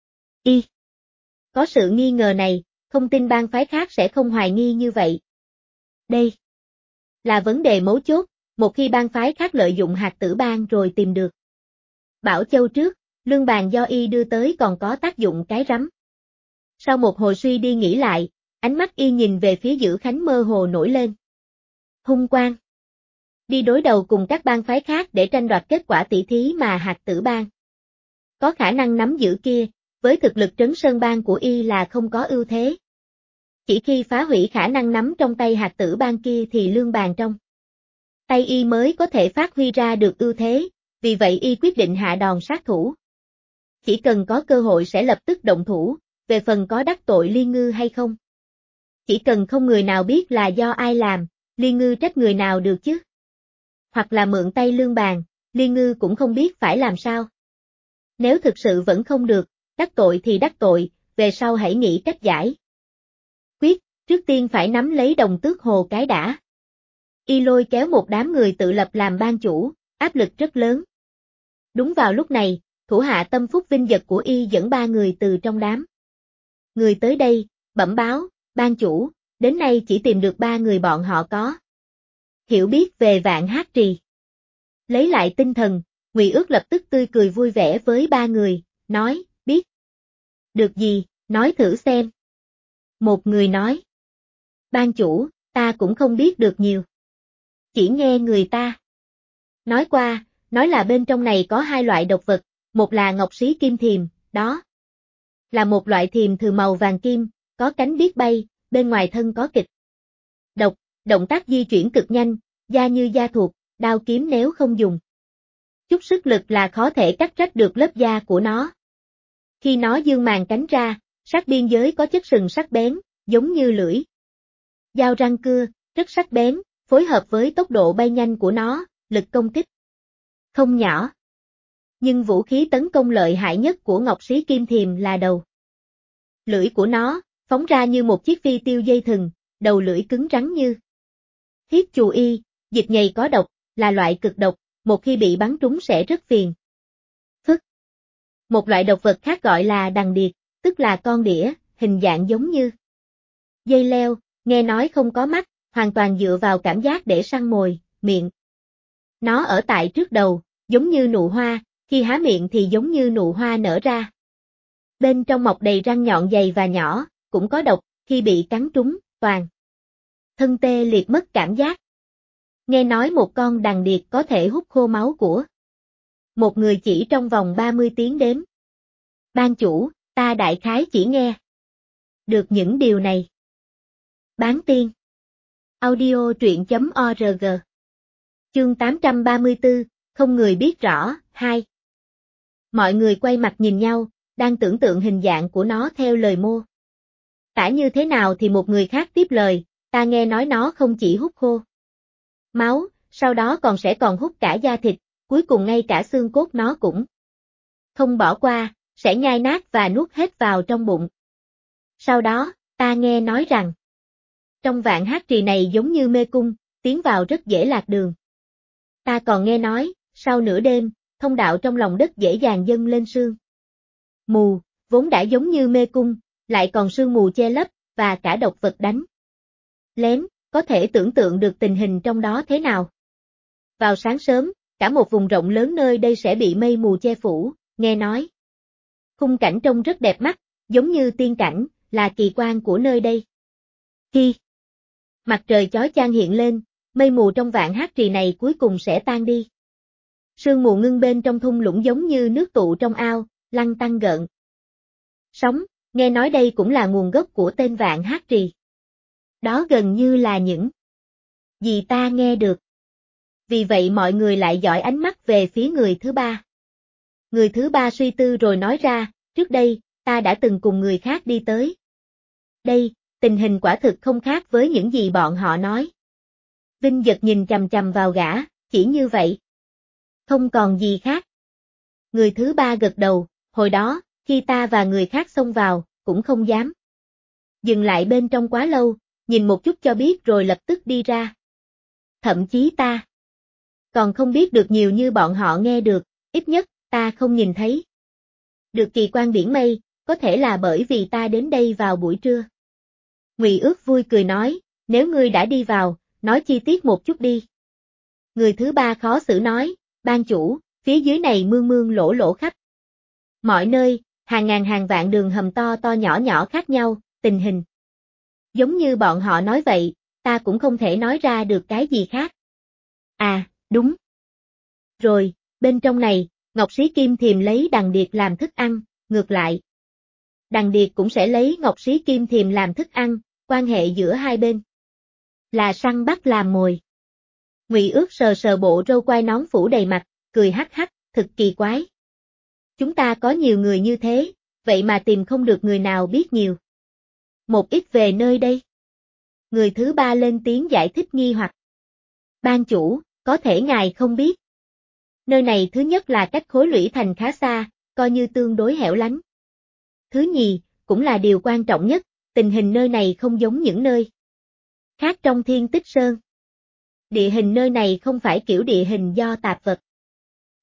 Y có sự nghi ngờ này, không tin bang phái khác sẽ không hoài nghi như vậy. Đây là vấn đề mấu chốt, một khi bang phái khác lợi dụng Hạt Tử Bang rồi tìm được Bảo Châu trước, Lương Bàn do y đưa tới còn có tác dụng cái rắm. Sau một hồi suy đi nghĩ lại, ánh mắt y nhìn về phía Dữ Khánh mơ hồ nổi lên hung quang. Đi đối đầu cùng các bang phái khác để tranh đoạt kết quả tỷ thí mà Hạt Tử Bang có khả năng nắm giữ kia, với thực lực Trấn Sơn Bang của y là không có ưu thế. Chỉ khi phá hủy khả năng nắm trong tay Hạt Tử Bang kia thì Lương Bàn trong tay y mới có thể phát huy ra được ưu thế, vì vậy y quyết định hạ đòn sát thủ. Chỉ cần có cơ hội sẽ lập tức động thủ, về phần có đắc tội Liên Ngư hay không. Chỉ cần không người nào biết là do ai làm, Liên Ngư trách người nào được chứ. Hoặc là mượn tay Lương Bàn, Liên Ngư cũng không biết phải làm sao. Nếu thực sự vẫn không được, đắc tội thì đắc tội, về sau hãy nghĩ cách giải quyết, trước tiên phải nắm lấy Đồng Tước Hồ cái đã. Y lôi kéo một đám người tự lập làm ban chủ, áp lực rất lớn, Đúng vào lúc này, thủ hạ tâm phúc vinh vật của y dẫn 3 người từ trong đám người tới đây, bẩm báo, ban chủ, đến nay chỉ tìm được 3 người bọn họ có hiểu biết về Vạn Hát Trì. Lấy lại tinh thần, Ngụy Ước lập tức tươi cười vui vẻ với 3 người, nói, biết. Được gì, nói thử xem. Một người nói, ban chủ, ta cũng không biết được nhiều. Chỉ nghe người ta nói qua, nói là bên trong này có 2 loại độc vật, một là ngọc xí kim thiềm, đó là một loại thiềm thừa màu vàng kim, có cánh biết bay, bên ngoài thân có kịch độc, động tác di chuyển cực nhanh, da như da thuộc, đao kiếm nếu không dùng chút sức lực là khó thể cắt rách được lớp da của nó. Khi nó dương màn cánh ra, sát biên giới có chất sừng sắc bén, giống như lưỡi dao răng cưa, rất sắc bén, phối hợp với tốc độ bay nhanh của nó, lực công kích không nhỏ. Nhưng vũ khí tấn công lợi hại nhất của ngọc xí kim thiềm là đầu lưỡi của nó, phóng ra như một chiếc phi tiêu dây thừng, đầu lưỡi cứng rắn như thiết chù y, dịch nhầy có độc, là loại cực độc, một khi bị bắn trúng sẽ rất phiền phức. Một loại độc vật khác gọi là đằng điệt, tức là con đĩa, hình dạng giống như dây leo, nghe nói không có mắt, hoàn toàn dựa vào cảm giác để săn mồi, miệng nó ở tại trước đầu, giống như nụ hoa, khi há miệng thì giống như nụ hoa nở ra. Bên trong mọc đầy răng nhọn dày và nhỏ, cũng có độc, khi bị cắn trúng, toàn thân tê liệt mất cảm giác. Nghe nói một con đằng điệt có thể hút khô máu của một người chỉ trong vòng 30 tiếng đếm. Ban chủ, ta đại khái chỉ nghe được những điều này. Bán tiên. Audio truyện.org. Chương 834, không người biết rõ, 2. Mọi người quay mặt nhìn nhau, đang tưởng tượng hình dạng của nó theo lời mô tả như thế nào thì một người khác tiếp lời, ta nghe nói nó không chỉ hút khô máu, sau đó còn hút cả da thịt, cuối cùng ngay cả xương cốt nó cũng không bỏ qua, sẽ nhai nát và nuốt hết vào trong bụng. Sau đó, ta nghe nói rằng, trong Vạn Hát Trì này giống như mê cung, tiến vào rất dễ lạc đường. Ta còn nghe nói, sau nửa đêm, thông đạo trong lòng đất dễ dàng dâng lên sương mù, vốn đã giống như mê cung, lại còn sương mù che lấp, và cả độc vật đánh lén, có thể tưởng tượng được tình hình trong đó thế nào. Vào sáng sớm, cả một vùng rộng lớn nơi đây sẽ bị mây mù che phủ, nghe nói. Khung cảnh trông rất đẹp mắt, giống như tiên cảnh, là kỳ quan của nơi đây. Khi mặt trời chói chang hiện lên, mây mù trong Vạn Hát Trì này cuối cùng sẽ tan đi. Sương mù ngưng bên trong thung lũng giống như nước tụ trong ao, lăn tăn gợn sóng, nghe nói đây cũng là nguồn gốc của tên Vạn Hát Trì. Đó gần như là những gì ta nghe được. Vì vậy mọi người lại dõi ánh mắt về phía người thứ ba. Người thứ ba suy tư rồi nói ra, trước đây, ta đã từng cùng người khác đi tới đây, tình hình quả thực không khác với những gì bọn họ nói. Vinh Dật nhìn chằm chằm vào gã, chỉ như vậy. Không còn gì khác. Người thứ ba gật đầu, hồi đó, khi ta và người khác xông vào, cũng không dám dừng lại bên trong quá lâu, nhìn một chút cho biết rồi lập tức đi ra. Thậm chí ta còn không biết được nhiều như bọn họ nghe được, ít nhất, ta không nhìn thấy được kỳ quan biển mây, có thể là bởi vì ta đến đây vào buổi trưa. Ngụy Ước vui cười nói, nếu ngươi đã đi vào, nói chi tiết một chút đi. Người thứ ba khó xử nói, ban chủ, phía dưới này mương mương lỗ lỗ khắp mọi nơi, hàng ngàn hàng vạn đường hầm to to nhỏ nhỏ khác nhau, tình hình giống như bọn họ nói vậy, ta cũng không thể nói ra được cái gì khác. À, đúng. Rồi, bên trong này, ngọc xí kim thiềm lấy đằng điệt làm thức ăn, ngược lại. Đằng điệt cũng sẽ lấy ngọc xí kim thiềm làm thức ăn, quan hệ giữa hai bên là săn bắt làm mồi. Ngụy Ước sờ sờ bộ râu quai nón phủ đầy mặt, cười hắc hắc, thực kỳ quái. Chúng ta có nhiều người như thế, vậy mà tìm không được người nào biết nhiều một ít về nơi đây. Người thứ ba lên tiếng giải thích nghi hoặc. Ban chủ, có thể ngài không biết. Nơi này thứ nhất là cách khối lũy thành khá xa, coi như tương đối hẻo lánh. Thứ nhì, cũng là điều quan trọng nhất, tình hình nơi này không giống những nơi khác trong Thiên Tích Sơn. Địa hình nơi này không phải kiểu địa hình do tạp vật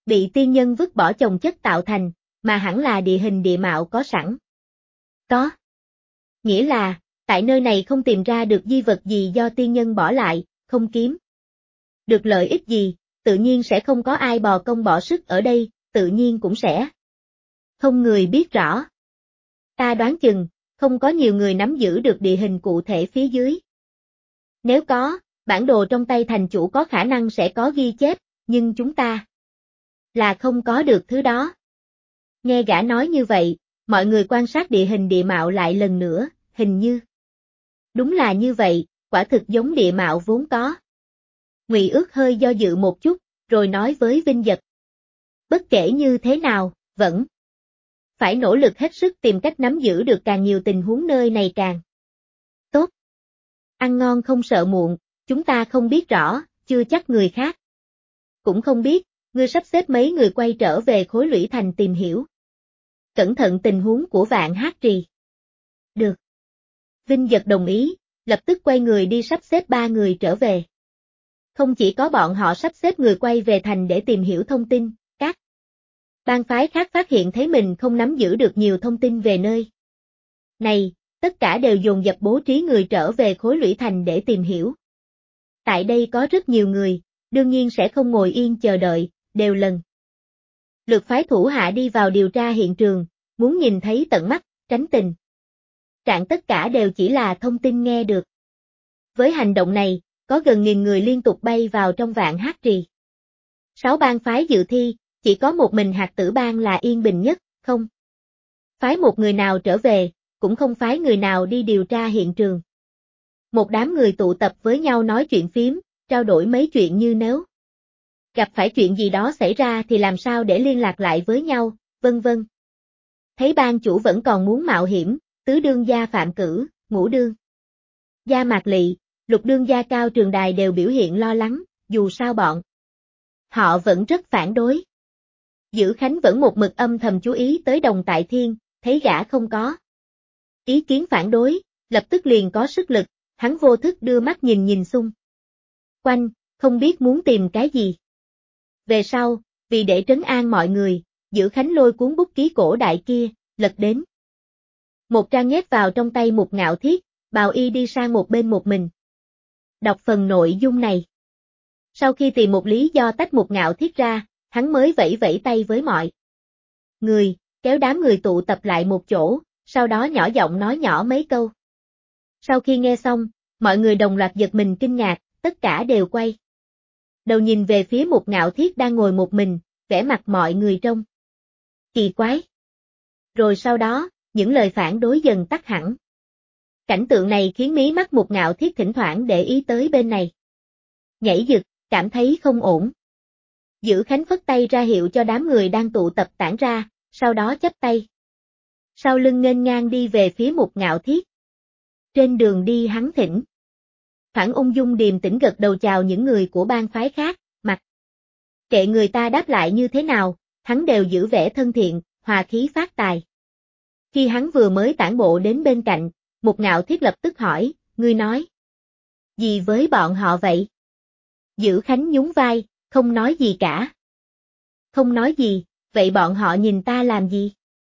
bị tiên nhân vứt bỏ chồng chất tạo thành, mà hẳn là địa hình địa mạo có sẵn. Có. Nghĩa là, tại nơi này không tìm ra được di vật gì do tiên nhân bỏ lại, không kiếm được lợi ích gì, tự nhiên sẽ không có ai bò công bỏ sức ở đây, tự nhiên cũng sẽ không người biết rõ. Ta đoán chừng, không có nhiều người nắm giữ được địa hình cụ thể phía dưới. Nếu có, bản đồ trong tay thành chủ có khả năng sẽ có ghi chép, nhưng chúng ta là không có được thứ đó. Nghe gã nói như vậy, mọi người quan sát địa hình địa mạo lại lần nữa, hình như đúng là như vậy, quả thực giống địa mạo vốn có. Ngụy Ước hơi do dự một chút, rồi nói với Vinh Dật. Bất kể như thế nào, vẫn phải nỗ lực hết sức tìm cách nắm giữ được càng nhiều tình huống nơi này càng tốt. Ăn ngon không sợ muộn, chúng ta không biết rõ, chưa chắc người khác cũng không biết, ngươi sắp xếp mấy người quay trở về Khối Lũy Thành tìm hiểu cẩn thận tình huống của Vạn Hát Trì. Được. Vinh Dật đồng ý, lập tức quay người đi sắp xếp 3 người trở về. Không chỉ có bọn họ sắp xếp người quay về thành để tìm hiểu thông tin, các bang phái khác phát hiện thấy mình không nắm giữ được nhiều thông tin về nơi này, tất cả đều dồn dập bố trí người trở về Khối Lũy Thành để tìm hiểu. Tại đây có rất nhiều người, đương nhiên sẽ không ngồi yên chờ đợi, đều lần lượt phái thủ hạ đi vào điều tra hiện trường, muốn nhìn thấy tận mắt, tránh tình trạng tất cả đều chỉ là thông tin nghe được. Với hành động này, có gần 1000 người liên tục bay vào trong Vạn Hát Trì. 6 bang phái dự thi, chỉ có một mình Hạt Tử Bang là yên bình nhất, không phái một người nào trở về, cũng không phái người nào đi điều tra hiện trường. Một đám người tụ tập với nhau nói chuyện phím, trao đổi mấy chuyện như nếu gặp phải chuyện gì đó xảy ra thì làm sao để liên lạc lại với nhau, vân vân. Thấy ban chủ vẫn còn muốn mạo hiểm, tứ đương gia Phạm Cử, ngũ đương gia Mạc Lị, lục đương gia Cao Trường Đài đều biểu hiện lo lắng, dù sao bọn họ vẫn rất phản đối. Dữ Khánh vẫn một mực âm thầm chú ý tới Đồng Tại Thiên, thấy gã không có ý kiến phản đối, lập tức liền có sức lực, hắn vô thức đưa mắt nhìn nhìn xung quanh, không biết muốn tìm cái gì. Về sau, vì để trấn an mọi người, Dữ Khánh lôi cuốn bút ký cổ đại kia, lật đến một trang nhét vào trong tay Mục Ngạo Thiết, bào y đi sang một bên một mình. Đọc phần nội dung này. Sau khi tìm một lý do tách Mục Ngạo Thiết ra, hắn mới vẫy vẫy tay với mọi người, kéo đám người tụ tập lại một chỗ, sau đó nhỏ giọng nói nhỏ mấy câu. Sau khi nghe xong, mọi người đồng loạt giật mình kinh ngạc, tất cả đều quay đầu nhìn về phía Mục Ngạo Thiết đang ngồi một mình, vẻ mặt mọi người trông kỳ quái. Rồi sau đó, những lời phản đối dần tắt hẳn. Cảnh tượng này khiến mí mắt Mục Ngạo Thiết thỉnh thoảng để ý tới bên này. Nhảy giật, cảm thấy không ổn. Dữ Khánh phất tay ra hiệu cho đám người đang tụ tập tản ra, sau đó chắp tay. Sau lưng nghênh ngang đi về phía Mục Ngạo Thiết. Trên đường đi hắn thỉnh thoảng ung dung điềm tĩnh gật đầu chào những người của bang phái khác, mặc kệ người ta đáp lại như thế nào, hắn đều giữ vẻ thân thiện, hòa khí phát tài. Khi hắn vừa mới tản bộ đến bên cạnh, Mục Ngạo Thiết lập tức hỏi, ngươi nói gì với bọn họ vậy? Dữ Khánh nhún vai, không nói gì cả. Không nói gì, vậy bọn họ nhìn ta làm gì?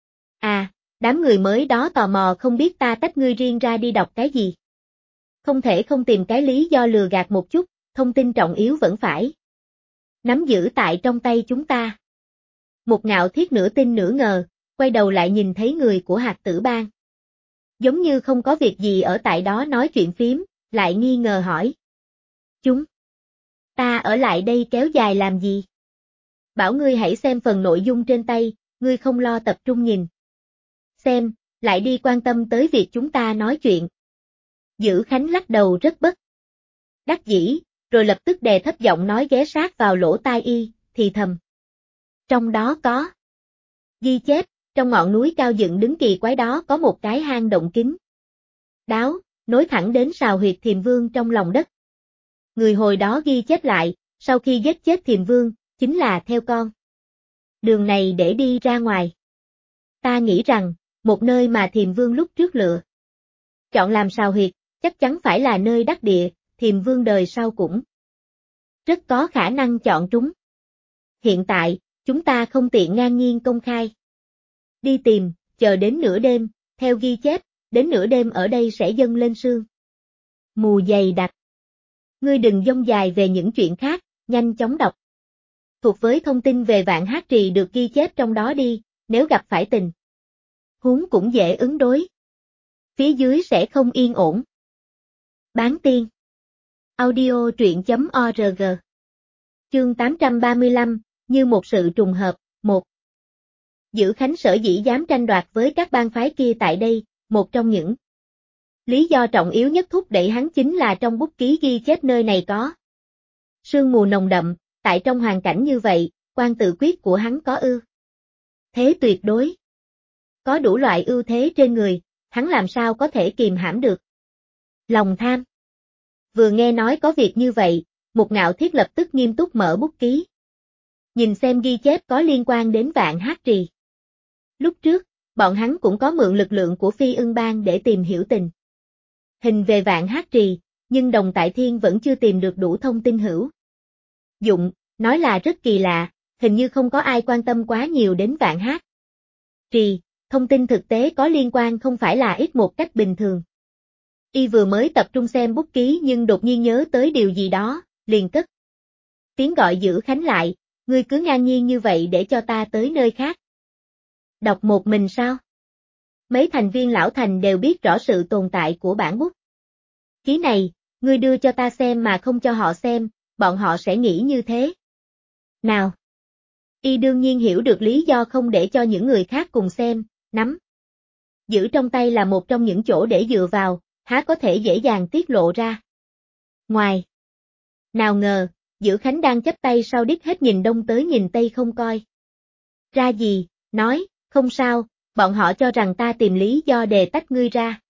À, đám người mới đó tò mò không biết ta tách ngươi riêng ra đi đọc cái gì. Không thể không tìm cái lý do lừa gạt một chút, thông tin trọng yếu vẫn phải nắm giữ tại trong tay chúng ta. Mục Ngạo Thiết nửa tin nửa ngờ, quay đầu lại nhìn thấy người của Hạt Tử Bang. Giống như không có việc gì ở tại đó nói chuyện phím, lại nghi ngờ hỏi. Chúng ta ở lại đây kéo dài làm gì? Bảo ngươi hãy xem phần nội dung trên tay, ngươi không lo tập trung nhìn. Xem, lại đi quan tâm tới việc chúng ta nói chuyện. Dữ Khánh lắc đầu rất bất đắc dĩ, rồi lập tức đè thấp giọng nói ghé sát vào lỗ tai y, thì thầm. Trong đó có ghi chép, trong ngọn núi cao dựng đứng kỳ quái đó có một cái hang động kín đáo, nối thẳng đến sào huyệt Thiềm Vương trong lòng đất. Người hồi đó ghi chép lại, sau khi giết chết Thiềm Vương, chính là theo con đường này để đi ra ngoài. Ta nghĩ rằng, một nơi mà Thiềm Vương lúc trước lựa chọn làm sào huyệt, chắc chắn phải là nơi đắc địa, Thiềm Vương đời sau cũng rất có khả năng chọn trúng. Hiện tại, Chúng ta không tiện ngang nhiên công khai. Đi tìm, chờ đến nửa đêm, theo ghi chép, đến nửa đêm ở đây sẽ dâng lên sương mù dày đặc. Ngươi đừng dông dài về những chuyện khác, nhanh chóng đọc. Thuộc với thông tin về Vạn Hát Trì được ghi chép trong đó đi, nếu gặp phải tình huống cũng dễ ứng đối. Phía dưới sẽ không yên ổn. Bán tiên. Audio truyện.org. Chương 835, như một sự trùng hợp, 1. Giữ Khánh sở dĩ dám tranh đoạt với các bang phái kia tại đây, một trong những lý do trọng yếu nhất thúc đẩy hắn chính là trong bút ký ghi chép nơi này có sương mù nồng đậm, tại trong hoàn cảnh như vậy, quan tự quyết của hắn có ưu thế tuyệt đối. Có đủ loại ưu thế trên người, hắn làm sao có thể kìm hãm được lòng tham. Vừa nghe nói có việc như vậy, Mục Ngạo Thiết lập tức nghiêm túc mở bút ký. Nhìn xem ghi chép có liên quan đến Vạn Hát Trì. Lúc trước, bọn hắn cũng có mượn lực lượng của Phi Ưng Bang để tìm hiểu tình hình về Vạn Hát Trì, nhưng Đồng Tại Thiên vẫn chưa tìm được đủ thông tin hữu dụng, nói là rất kỳ lạ, hình như không có ai quan tâm quá nhiều đến Vạn Hát Trì, thông tin thực tế có liên quan không phải là ít một cách bình thường. Y vừa mới tập trung xem bút ký nhưng đột nhiên nhớ tới điều gì đó, liền cất tiếng gọi giữ Khánh lại, ngươi cứ ngang nhiên như vậy để cho ta tới nơi khác. Đọc một mình sao? Mấy thành viên lão thành đều biết rõ sự tồn tại của bản bút ký này, ngươi đưa cho ta xem mà không cho họ xem, bọn họ sẽ nghĩ như thế nào? Y đương nhiên hiểu được lý do không để cho những người khác cùng xem, nắm giữ trong tay là một trong những chỗ để dựa vào, há có thể dễ dàng tiết lộ ra. Ngoài nào ngờ, Giữ Khánh đang chắp tay sau điếc hết nhìn đông tới nhìn tây không coi ra gì, nói, không sao, bọn họ cho rằng ta tìm lý do đề tách ngươi ra.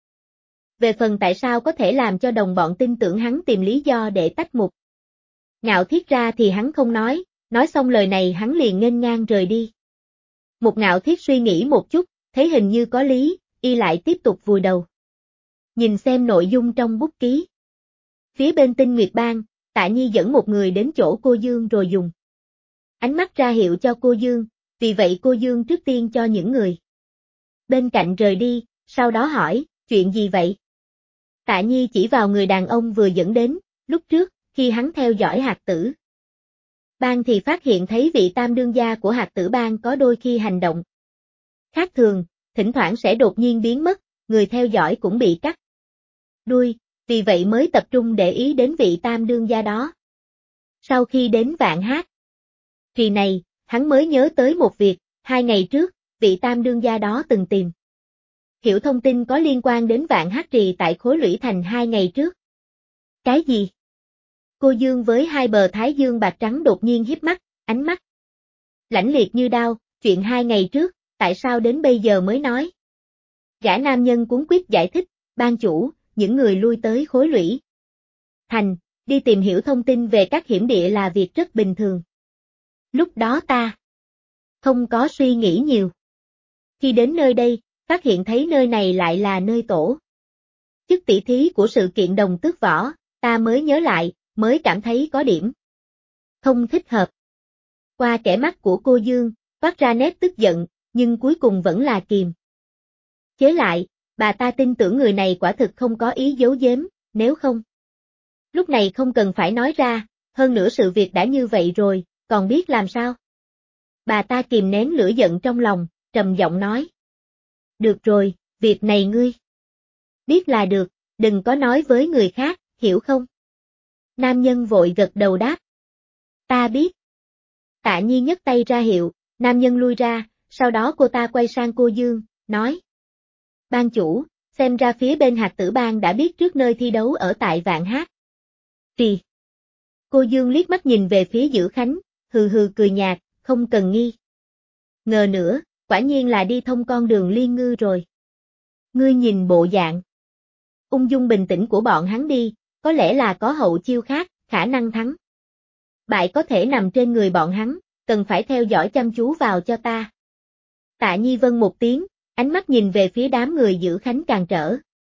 Về phần tại sao có thể làm cho đồng bọn tin tưởng hắn tìm lý do để tách Mục Ngạo Thiết ra thì hắn không nói xong lời này hắn liền nghênh ngang rời đi. Mục Ngạo Thiết suy nghĩ một chút, thấy hình như có lý, y lại tiếp tục vùi đầu. Nhìn xem nội dung trong bút ký. Phía bên Tinh Nguyệt Bang, Tạ Nhi dẫn một người đến chỗ cô Dương rồi dùng ánh mắt ra hiệu cho cô Dương, vì vậy cô Dương trước tiên cho những người bên cạnh rời đi, sau đó hỏi, chuyện gì vậy? Tạ Nhi chỉ vào người đàn ông vừa dẫn đến, lúc trước, khi hắn theo dõi Hạt Tử Bang thì phát hiện thấy vị tam đương gia của Hạt Tử Bang có đôi khi hành động khác thường, thỉnh thoảng sẽ đột nhiên biến mất, người theo dõi cũng bị cắt đuôi, vì vậy mới tập trung để ý đến vị tam đương gia đó. Sau khi đến Vạn Hát Trì này, hắn mới nhớ tới một việc, 2 ngày trước, vị tam đương gia đó từng tìm hiểu thông tin có liên quan đến Vạn Hát Trì tại Khối Lũy Thành 2 ngày trước. Cái gì? Cô Dương với hai bờ thái dương bạc trắng đột nhiên híp mắt, ánh mắt lãnh liệt như đao, chuyện 2 ngày trước, tại sao đến bây giờ mới nói? Gã nam nhân cuống quýt giải thích, ban chủ, những người lui tới Khối Lũy Thành, đi tìm hiểu thông tin về các hiểm địa là việc rất bình thường. Lúc đó ta không có suy nghĩ nhiều. Khi đến nơi đây, phát hiện thấy nơi này lại là nơi tổ chức tỷ thí của sự kiện đồng tước võ, ta mới nhớ lại, mới cảm thấy có điểm không thích hợp. Qua kẻ mắt của cô Dương, phát ra nét tức giận, nhưng cuối cùng vẫn là kìm chế lại, bà ta tin tưởng người này quả thực không có ý giấu giếm, nếu không. Lúc này không cần phải nói ra, hơn nữa sự việc đã như vậy rồi, còn biết làm sao? Bà ta kìm nén lửa giận trong lòng, trầm giọng nói. Được rồi, việc này ngươi biết là được, đừng có nói với người khác, hiểu không? Nam nhân vội gật đầu đáp. Ta biết. Tạ Nhi nhấc tay ra hiệu, nam nhân lui ra, sau đó cô ta quay sang cô Dương, nói. Ban chủ, xem ra phía bên Hạt Tử Bang đã biết trước nơi thi đấu ở tại Vạn Hát Trì. Cô Dương liếc mắt nhìn về phía Giữ Khánh, hừ hừ cười nhạt, không cần nghi ngờ nữa, quả nhiên là đi thông con đường Liên Ngư rồi. Ngươi nhìn bộ dạng ung dung bình tĩnh của bọn hắn đi, có lẽ là có hậu chiêu khác, khả năng thắng bại có thể nằm trên người bọn hắn, cần phải theo dõi chăm chú vào cho ta. Tạ Nhi vâng một tiếng, ánh mắt nhìn về phía đám người Giữ Khánh càng trở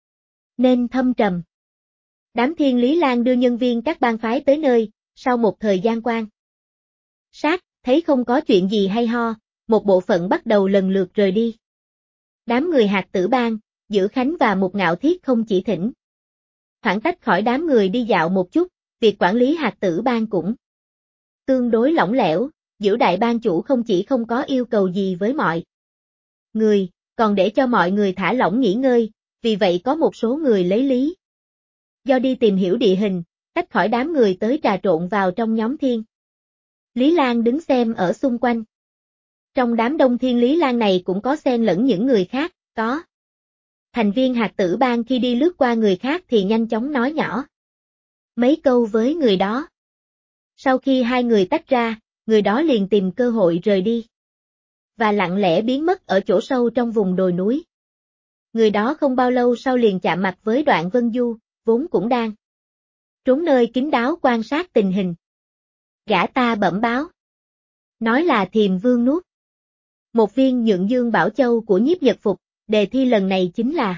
nên thâm trầm. Đám Thiên Lý Lan đưa nhân viên các bang phái tới nơi, sau một thời gian quan sát, Thấy không có chuyện gì hay ho, một bộ phận bắt đầu lần lượt rời đi. Đám người Hạt Tử Bang, Dữ Khánh và Mục Ngạo Thiết không chỉ thỉnh thoảng tách khỏi đám người đi dạo một chút, việc quản lý Hạt Tử Bang cũng tương đối lỏng lẻo, Dữ đại bang chủ không chỉ không có yêu cầu gì với mọi người, còn để cho mọi người thả lỏng nghỉ ngơi, vì vậy có một số người lấy lý do đi tìm hiểu địa hình, tách khỏi đám người tới trà trộn vào trong nhóm Thiên Lý Lan đứng xem ở xung quanh. Trong đám đông Thiên Lý Lan này cũng có xen lẫn những người khác, có thành viên Hạt Tử Bang khi đi lướt qua người khác thì nhanh chóng nói nhỏ mấy câu với người đó. Sau khi hai người tách ra, người đó liền tìm cơ hội rời đi và lặng lẽ biến mất ở chỗ sâu trong vùng đồi núi. Người đó không bao lâu sau liền chạm mặt với Đoạn Vân Du, vốn cũng đang trốn nơi kín đáo quan sát tình hình. Gã ta bẩm báo, nói là Thiềm Vương nuốt một viên Nhượng Dương Bảo Châu của Nhiếp Nhật Phục, đề thi lần này chính là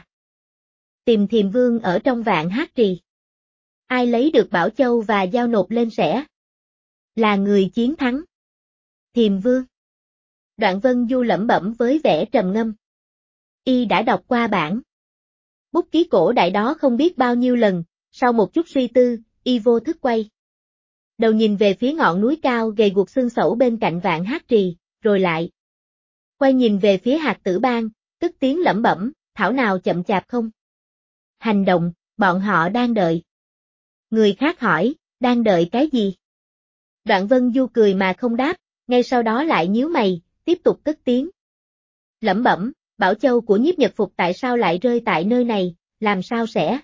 tìm Thiềm Vương ở trong Vạn Hát Trì. Ai lấy được Bảo Châu và giao nộp lên sẽ là người chiến thắng. Thiềm Vương. Đoạn Vân Du lẩm bẩm với vẻ trầm ngâm. Y đã đọc qua bản bút ký cổ đại đó không biết bao nhiêu lần, sau một chút suy tư, y vô thức quay đầu nhìn về phía ngọn núi cao gầy guộc xương xẩu bên cạnh Vạn Hát Trì, rồi lại quay nhìn về phía Hạt Tử Bang, cất tiếng lẩm bẩm, thảo nào chậm chạp không hành động, bọn họ đang đợi. Người khác hỏi, đang đợi cái gì? Đoạn Vân Du cười mà không đáp, ngay sau đó lại nhíu mày, tiếp tục cất tiếng lẩm bẩm, Bảo Châu của Nhiếp Nhật Phục tại sao lại rơi tại nơi này, làm sao sẽ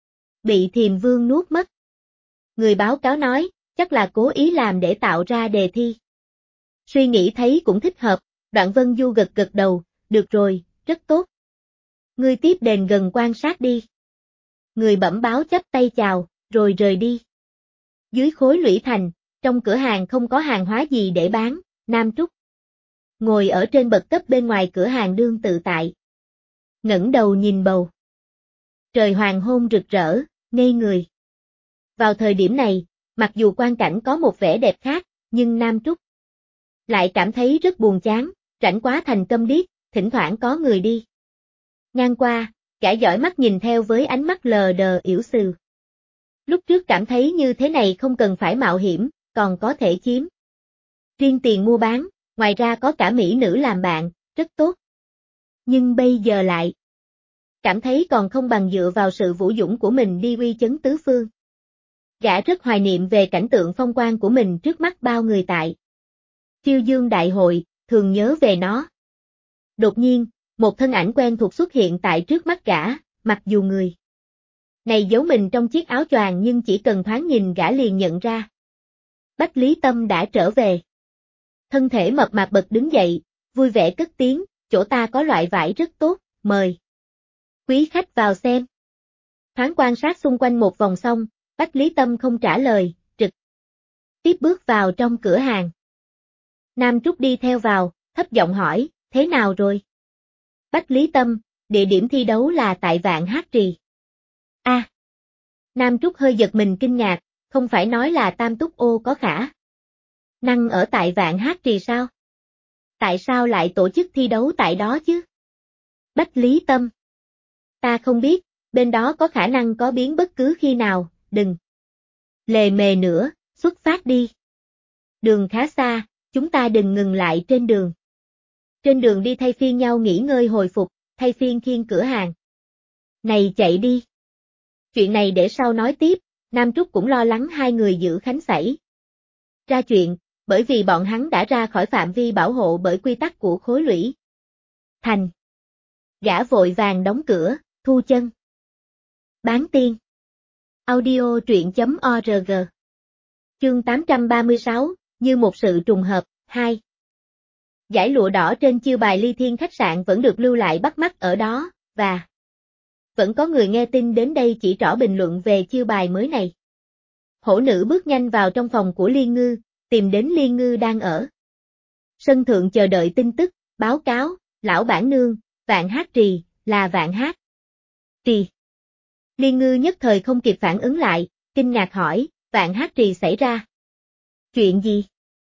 bị Thiềm Vương nuốt mất? Người báo cáo nói, chắc là cố ý làm để tạo ra đề thi. Suy nghĩ thấy cũng thích hợp, Đoạn Vân Du gật gật đầu, được rồi, rất tốt. Ngươi tiếp đền gần quan sát đi. Người bẩm báo chắp tay chào, rồi rời đi. Dưới khối lũy thành, trong cửa hàng không có hàng hóa gì để bán, Nam Trúc ngồi ở trên bậc cấp bên ngoài cửa hàng đương tự tại. Ngẩng đầu nhìn bầu trời hoàng hôn rực rỡ, ngây người. Vào thời điểm này, mặc dù quang cảnh có một vẻ đẹp khác, nhưng Nam Trúc lại cảm thấy rất buồn chán, rảnh quá thành câm điếc, thỉnh thoảng có người đi ngang qua, gã dõi mắt nhìn theo với ánh mắt lờ đờ yểu xừ. Lúc trước cảm thấy như thế này không cần phải mạo hiểm, còn có thể chiếm riêng tiền mua bán, ngoài ra có cả mỹ nữ làm bạn, rất tốt. Nhưng bây giờ lại cảm thấy còn không bằng dựa vào sự vũ dũng của mình đi uy chấn tứ phương. Gã rất hoài niệm về cảnh tượng phong quang của mình trước mắt bao người tại Chiêu Dương Đại Hội, thường nhớ về nó. Đột nhiên, một thân ảnh quen thuộc xuất hiện tại trước mắt gã, mặc dù người này giấu mình trong chiếc áo choàng nhưng chỉ cần thoáng nhìn gã liền nhận ra. Bách Lý Tâm đã trở về. Thân thể mập mạp bật đứng dậy, vui vẻ cất tiếng, chỗ ta có loại vải rất tốt, mời quý khách vào xem. Thoáng quan sát xung quanh một vòng xong, Bách Lý Tâm không trả lời, trực tiếp bước vào trong cửa hàng. Nam Trúc đi theo vào, thấp giọng hỏi, thế nào rồi? Bách Lý Tâm, địa điểm thi đấu là tại Vạn Hát Trì. Nam Trúc hơi giật mình kinh ngạc, không phải nói là Tam Túc Ô có khả năng ở tại Vạn Hát Trì sao? Tại sao lại tổ chức thi đấu tại đó chứ? Bách Lý Tâm, ta không biết, bên đó có khả năng có biến bất cứ khi nào, đừng lề mề nữa, xuất phát đi. Đường khá xa, chúng ta đừng ngừng lại trên đường. Trên đường đi thay phiên nhau nghỉ ngơi hồi phục, thay phiên khiêng cửa hàng này chạy đi. Chuyện này để sau nói tiếp, Nam Trúc cũng lo lắng hai người Dữ Khánh xảy ra chuyện, bởi vì bọn hắn đã ra khỏi phạm vi bảo hộ bởi quy tắc của khối lũy thành. Gã vội vàng đóng cửa, thu chân. Bán tiên. Audio truyện.org. Chương 836, như một sự trùng hợp, 2. Dải lụa đỏ trên chiêu bài Ly Thiên khách sạn vẫn được lưu lại bắt mắt ở đó, và vẫn có người nghe tin đến đây chỉ trỏ bình luận về chiêu bài mới này. Hổ nữ bước nhanh vào trong phòng của Liên Ngư, tìm đến Liên Ngư đang ở sân thượng chờ đợi tin tức, báo cáo, lão bản nương, Vạn Hát Trì, là Vạn Hát Trì. Liên Ngư nhất thời không kịp phản ứng lại, kinh ngạc hỏi, Vạn Hát Trì xảy ra chuyện gì?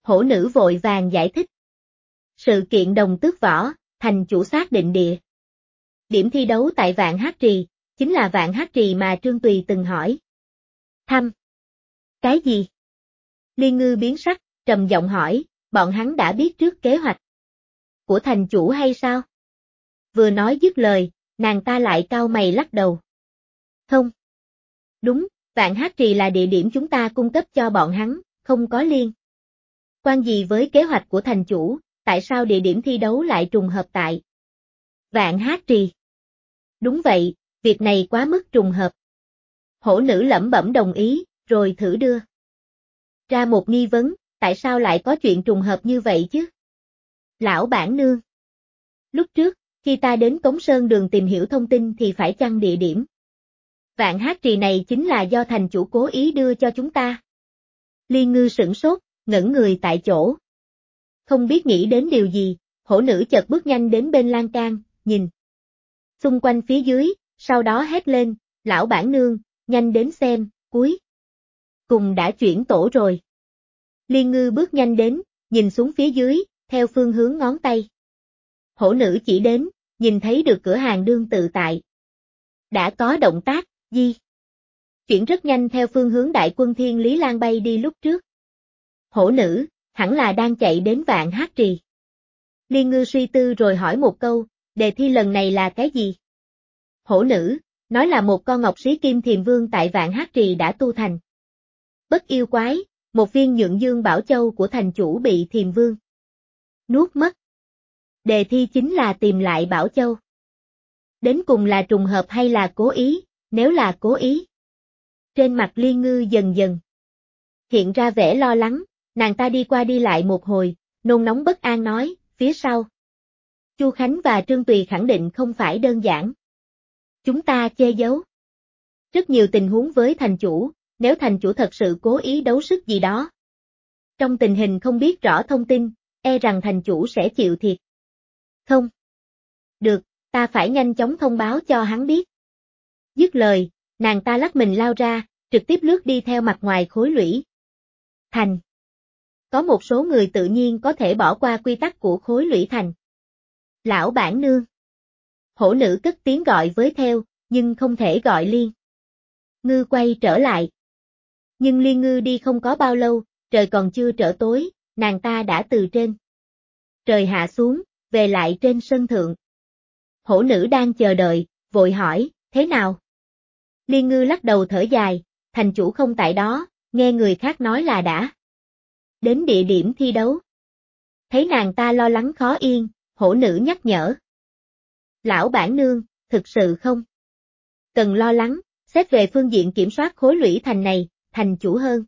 Hổ nữ vội vàng giải thích. Sự kiện đồng tước võ, thành chủ xác định địa. Điểm thi đấu tại Vạn Hát Trì, chính là Vạn Hát Trì mà Trương Tùy từng hỏi. Thăm. Cái gì? Liên Ngư biến sắc, trầm giọng hỏi, bọn hắn đã biết trước kế hoạch của thành chủ hay sao? Vừa nói dứt lời, nàng ta lại cau mày lắc đầu. Không. Đúng, Vạn Hát Trì là địa điểm chúng ta cung cấp cho bọn hắn, không có liên quan gì với kế hoạch của thành chủ, tại sao địa điểm thi đấu lại trùng hợp tại Vạn Hát Trì? Đúng vậy, việc này quá mức trùng hợp. Hổ nữ lẩm bẩm đồng ý, rồi thử đưa ra một nghi vấn, tại sao lại có chuyện trùng hợp như vậy chứ? Lão bản nương. Lúc trước, khi ta đến Cống Sơn Đường tìm hiểu thông tin thì phải chăng địa điểm Vạn Hát Trì này chính là do thành chủ cố ý đưa cho chúng ta? Liên Ngư sửng sốt, ngẩn người tại chỗ. Không biết nghĩ đến điều gì, hổ nữ chợt bước nhanh đến bên lan can, nhìn xung quanh phía dưới, sau đó hét lên, lão bản nương, nhanh đến xem, cuối cùng đã chuyển tổ rồi. Liên Ngư bước nhanh đến, nhìn xuống phía dưới, theo phương hướng ngón tay. Hổ nữ chỉ đến, nhìn thấy được cửa hàng đương tự tại. Đã có động tác, di chuyển rất nhanh theo phương hướng đại quân Thiên Lý Lan bay đi lúc trước. Hổ nữ, hẳn là đang chạy đến Vạn Hát Trì. Liên Ngư suy tư rồi hỏi một câu, đề thi lần này là cái gì? Hổ nữ, nói là một con ngọc sĩ kim thiềm vương tại Vạn Hát Trì đã tu thành. Bất yêu quái, một viên nhượng dương bảo châu của thành chủ bị thiềm vương nuốt mất. Đề thi chính là tìm lại bảo châu. Đến cùng là trùng hợp hay là cố ý, nếu là cố ý. Trên mặt Liên Ngư dần dần hiện ra vẻ lo lắng, nàng ta đi qua đi lại một hồi, nôn nóng bất an nói, phía sau. Chu Khánh và Trương Tùy khẳng định không phải đơn giản. Chúng ta che giấu rất nhiều tình huống với thành chủ, nếu thành chủ thật sự cố ý đấu sức gì đó. Trong tình hình không biết rõ thông tin, e rằng thành chủ sẽ chịu thiệt. Không. Được, ta phải nhanh chóng thông báo cho hắn biết. Dứt lời, nàng ta lắc mình lao ra, trực tiếp lướt đi theo mặt ngoài khối lũy thành. Có một số người tự nhiên có thể bỏ qua quy tắc của khối lũy thành. Lão bản nương. Hổ nữ cất tiếng gọi với theo, nhưng không thể gọi Liên Ngư quay trở lại. Nhưng Liên Ngư đi không có bao lâu, trời còn chưa trở tối, nàng ta đã từ trên trời hạ xuống, về lại trên sân thượng. Hổ nữ đang chờ đợi, vội hỏi, thế nào? Liên Ngư lắc đầu thở dài, thành chủ không tại đó, nghe người khác nói là đã đến địa điểm thi đấu. Thấy nàng ta lo lắng khó yên, hổ nữ nhắc nhở. Lão bản nương, thực sự không cần lo lắng, xét về phương diện kiểm soát khối lũy thành này, thành chủ hơn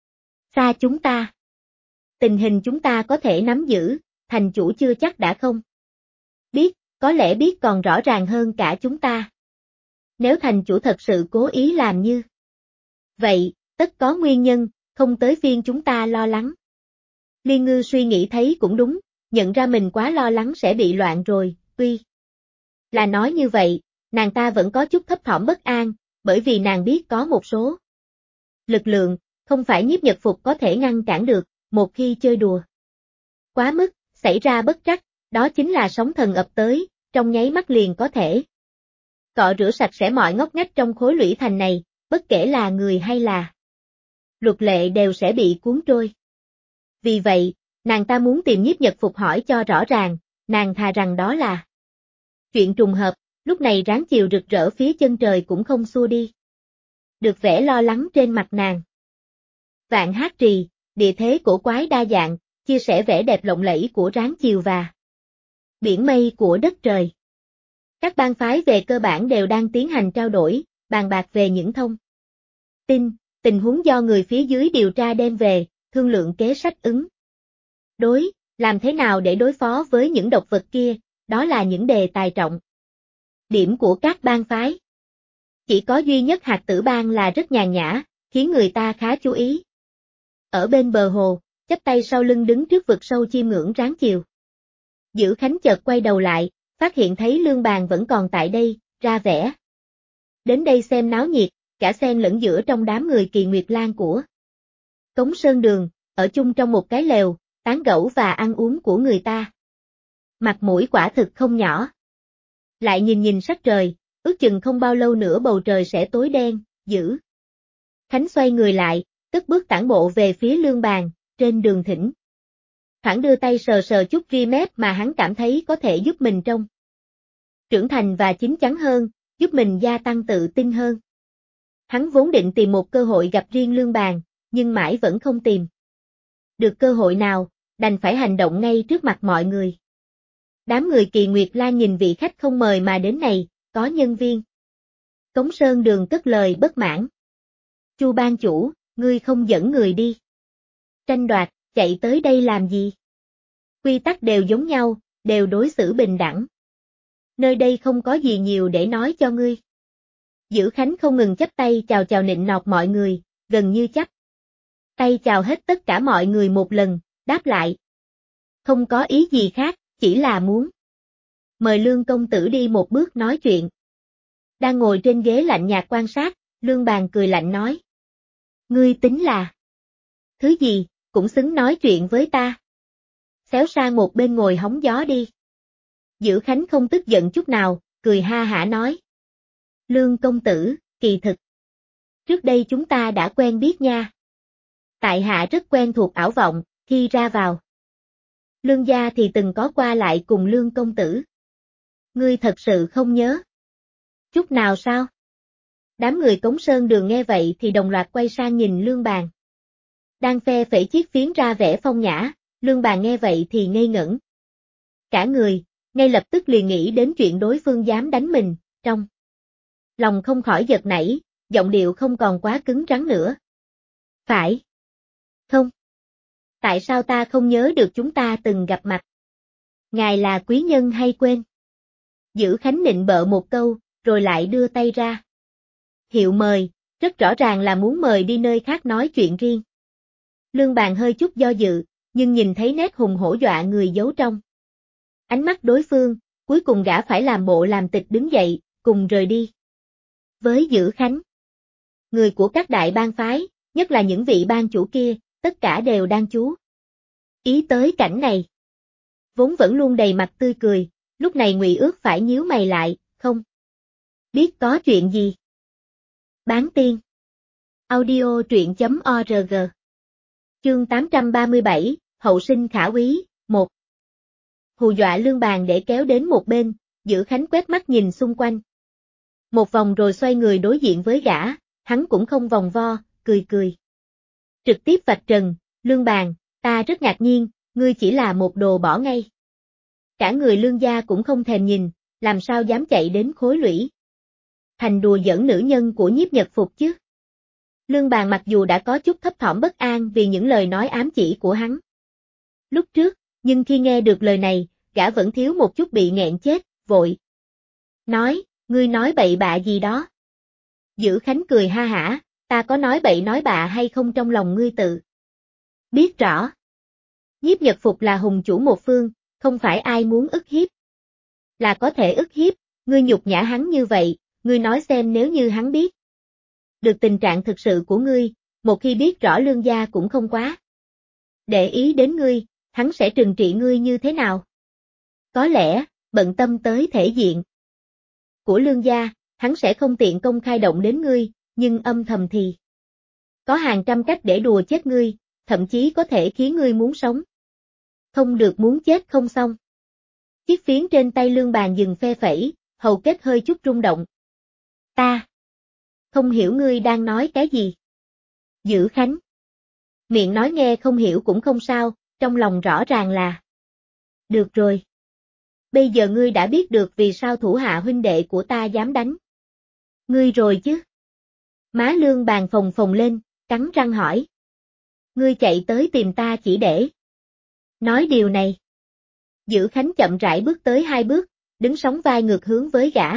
xa chúng ta. Tình hình chúng ta có thể nắm giữ, thành chủ chưa chắc đã không biết, có lẽ biết còn rõ ràng hơn cả chúng ta. Nếu thành chủ thật sự cố ý làm như vậy, tất có nguyên nhân, không tới phiên chúng ta lo lắng. Liên Ngư suy nghĩ thấy cũng đúng, nhận ra mình quá lo lắng sẽ bị loạn rồi, tuy là nói như vậy, nàng ta vẫn có chút thấp thỏm bất an, bởi vì nàng biết có một số lực lượng, không phải Nhiếp Nhật Phục có thể ngăn cản được, một khi chơi đùa quá mức, xảy ra bất trắc, đó chính là sóng thần ập tới, trong nháy mắt liền có thể cọ rửa sạch sẽ mọi ngóc ngách trong khối lũy thành này, bất kể là người hay là luật lệ đều sẽ bị cuốn trôi. Vì vậy, nàng ta muốn tìm Nhiếp Nhật Phục hỏi cho rõ ràng, nàng thà rằng đó là chuyện trùng hợp, lúc này ráng chiều rực rỡ phía chân trời cũng không xua đi được vẻ lo lắng trên mặt nàng. Vạn Hát Trì, địa thế cổ quái đa dạng, chia sẻ vẻ đẹp lộng lẫy của ráng chiều và biển mây của đất trời. Các bang phái về cơ bản đều đang tiến hành trao đổi, bàn bạc về những thông tin, tình huống do người phía dưới điều tra đem về, thương lượng kế sách ứng đối, làm thế nào để đối phó với những độc vật kia, đó là những đề tài trọng điểm của các bang phái. Chỉ có duy nhất Hạt Tử Bang là rất nhàn nhã, khiến người ta khá chú ý. Ở bên bờ hồ, chắp tay sau lưng đứng trước vực sâu chiêm ngưỡng ráng chiều. Dữ Khánh chợt quay đầu lại, phát hiện thấy Lương Bàn vẫn còn tại đây, ra vẻ đến đây xem náo nhiệt, cả xen lẫn giữa trong đám người Kỳ Nguyệt Lan của Cống Sơn Đường, ở chung trong một cái lều, tán gẫu và ăn uống của người ta. Mặt mũi quả thực không nhỏ. Lại nhìn sắc trời, ước chừng không bao lâu nữa bầu trời sẽ tối đen, dữ. Khánh xoay người lại, cất bước tản bộ về phía Lương Bàn, trên đường thỉnh. Thoảng đưa tay sờ sờ chút ri mép mà hắn cảm thấy có thể giúp mình trông trưởng thành và chín chắn hơn, giúp mình gia tăng tự tin hơn. Hắn vốn định tìm một cơ hội gặp riêng Lương Bàn, nhưng mãi vẫn không tìm được cơ hội nào, đành phải hành động ngay trước mặt mọi người. Đám người Kỳ Nguyệt Lan nhìn vị khách không mời mà đến này, có nhân viên Cống Sơn Đường cất lời bất mãn. Chu ban chủ, ngươi không dẫn người đi tranh đoạt, chạy tới đây làm gì? Quy tắc đều giống nhau, đều đối xử bình đẳng. Nơi đây không có gì nhiều để nói cho ngươi. Dữ Khánh không ngừng chắp tay chào nịnh nọt mọi người, gần như chắp tay chào hết tất cả mọi người một lần, đáp lại. Không có ý gì khác, chỉ là muốn mời Lương công tử đi một bước nói chuyện. Đang ngồi trên ghế lạnh nhạt quan sát, Lương Bàn cười lạnh nói. Ngươi tính là thứ gì, cũng xứng nói chuyện với ta. Xéo sang một bên ngồi hóng gió đi. Dữ Khánh không tức giận chút nào, cười ha hả nói. Lương công tử, kỳ thực. Trước đây chúng ta đã quen biết nha. Tại hạ rất quen thuộc ảo vọng, khi ra vào Lương gia thì từng có qua lại cùng Lương công tử. Ngươi thật sự không nhớ chút nào sao? Đám người Cống Sơn Đường nghe vậy thì đồng loạt quay sang nhìn Lương Bàn. Đang phe phẩy chiếc phiến ra vẻ phong nhã, Lương Bàn nghe vậy thì ngây ngẩn. Cả người, ngay lập tức liền nghĩ đến chuyện đối phương dám đánh mình, trong lòng không khỏi giật nảy, giọng điệu không còn quá cứng rắn nữa. Phải không? Tại sao ta không nhớ được chúng ta từng gặp mặt? Ngài là quý nhân hay quên? Dữ Khánh nịnh bợ một câu, rồi lại đưa tay ra. Hiệu mời, rất rõ ràng là muốn mời đi nơi khác nói chuyện riêng. Lương Bàn hơi chút do dự, nhưng nhìn thấy nét hùng hổ dọa người giấu trong ánh mắt đối phương, cuối cùng gã phải làm bộ làm tịch đứng dậy, cùng rời đi. Với Dữ Khánh, người của các đại bang phái, nhất là những vị bang chủ kia, tất cả đều đang chú ý tới cảnh này. Vốn vẫn luôn đầy mặt tươi cười, lúc này Ngụy Ước phải nhíu mày lại, không biết có chuyện gì. Bán tiên. Audio truyện.org. Chương 837, Hậu sinh khả úy, 1. Hù dọa Lương Bàn để kéo đến một bên, Dữ Khánh quét mắt nhìn xung quanh. Một vòng rồi xoay người đối diện với gã, hắn cũng không vòng vo, cười. Trực tiếp vạch trần, Lương Bàn, ta rất ngạc nhiên, ngươi chỉ là một đồ bỏ ngay. Cả người Lương gia cũng không thèm nhìn, làm sao dám chạy đến Khối Lũy thành đùa giỡn nữ nhân của Nhiếp Nhật Phục chứ. Lương Bàn mặc dù đã có chút thấp thỏm bất an vì những lời nói ám chỉ của hắn lúc trước, nhưng khi nghe được lời này, gã vẫn thiếu một chút bị nghẹn chết, vội nói, ngươi nói bậy bạ gì đó. Dữ Khánh cười ha hả, ta có nói bậy nói bạ hay không trong lòng ngươi tự biết rõ. Nhiếp Nhật Phục là hùng chủ một phương, không phải ai muốn ức hiếp là có thể ức hiếp, ngươi nhục nhã hắn như vậy, ngươi nói xem nếu như hắn biết được tình trạng thực sự của ngươi, một khi biết rõ Lương gia cũng không quá để ý đến ngươi, hắn sẽ trừng trị ngươi như thế nào? Có lẽ, bận tâm tới thể diện của Lương gia, hắn sẽ không tiện công khai động đến ngươi, nhưng âm thầm thì có hàng trăm cách để đùa chết ngươi, thậm chí có thể khiến ngươi muốn sống không được muốn chết không xong. Chiếc phiến trên tay Lương Bàn dừng phe phẩy, hầu kết hơi chút rung động. Ta không hiểu ngươi đang nói cái gì. Dữ Khánh miệng nói nghe không hiểu cũng không sao, trong lòng rõ ràng là được rồi. Bây giờ ngươi đã biết được vì sao thủ hạ huynh đệ của ta dám đánh ngươi rồi chứ. Má Lương Bàn phồng phồng lên, cắn răng hỏi. Ngươi chạy tới tìm ta chỉ để nói điều này. Dữ Khánh chậm rãi bước tới 2 bước, đứng sóng vai ngược hướng với gã.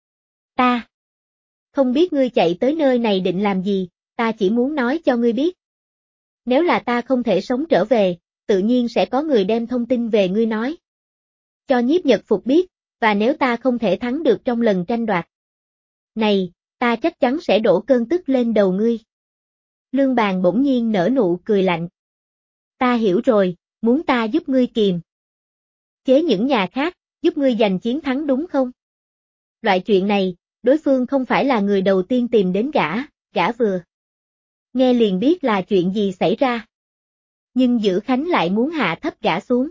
Ta không biết ngươi chạy tới nơi này định làm gì, ta chỉ muốn nói cho ngươi biết. Nếu là ta không thể sống trở về, tự nhiên sẽ có người đem thông tin về ngươi nói cho Nhiếp Nhật Phục biết, và nếu ta không thể thắng được trong lần tranh đoạt này, ta chắc chắn sẽ đổ cơn tức lên đầu ngươi. Lương Bàn bỗng nhiên nở nụ cười lạnh. Ta hiểu rồi, muốn ta giúp ngươi kiềm chế những nhà khác, giúp ngươi giành chiến thắng đúng không? Loại chuyện này, đối phương không phải là người đầu tiên tìm đến gã vừa nghe liền biết là chuyện gì xảy ra. Nhưng Dữ Khánh lại muốn hạ thấp gã xuống.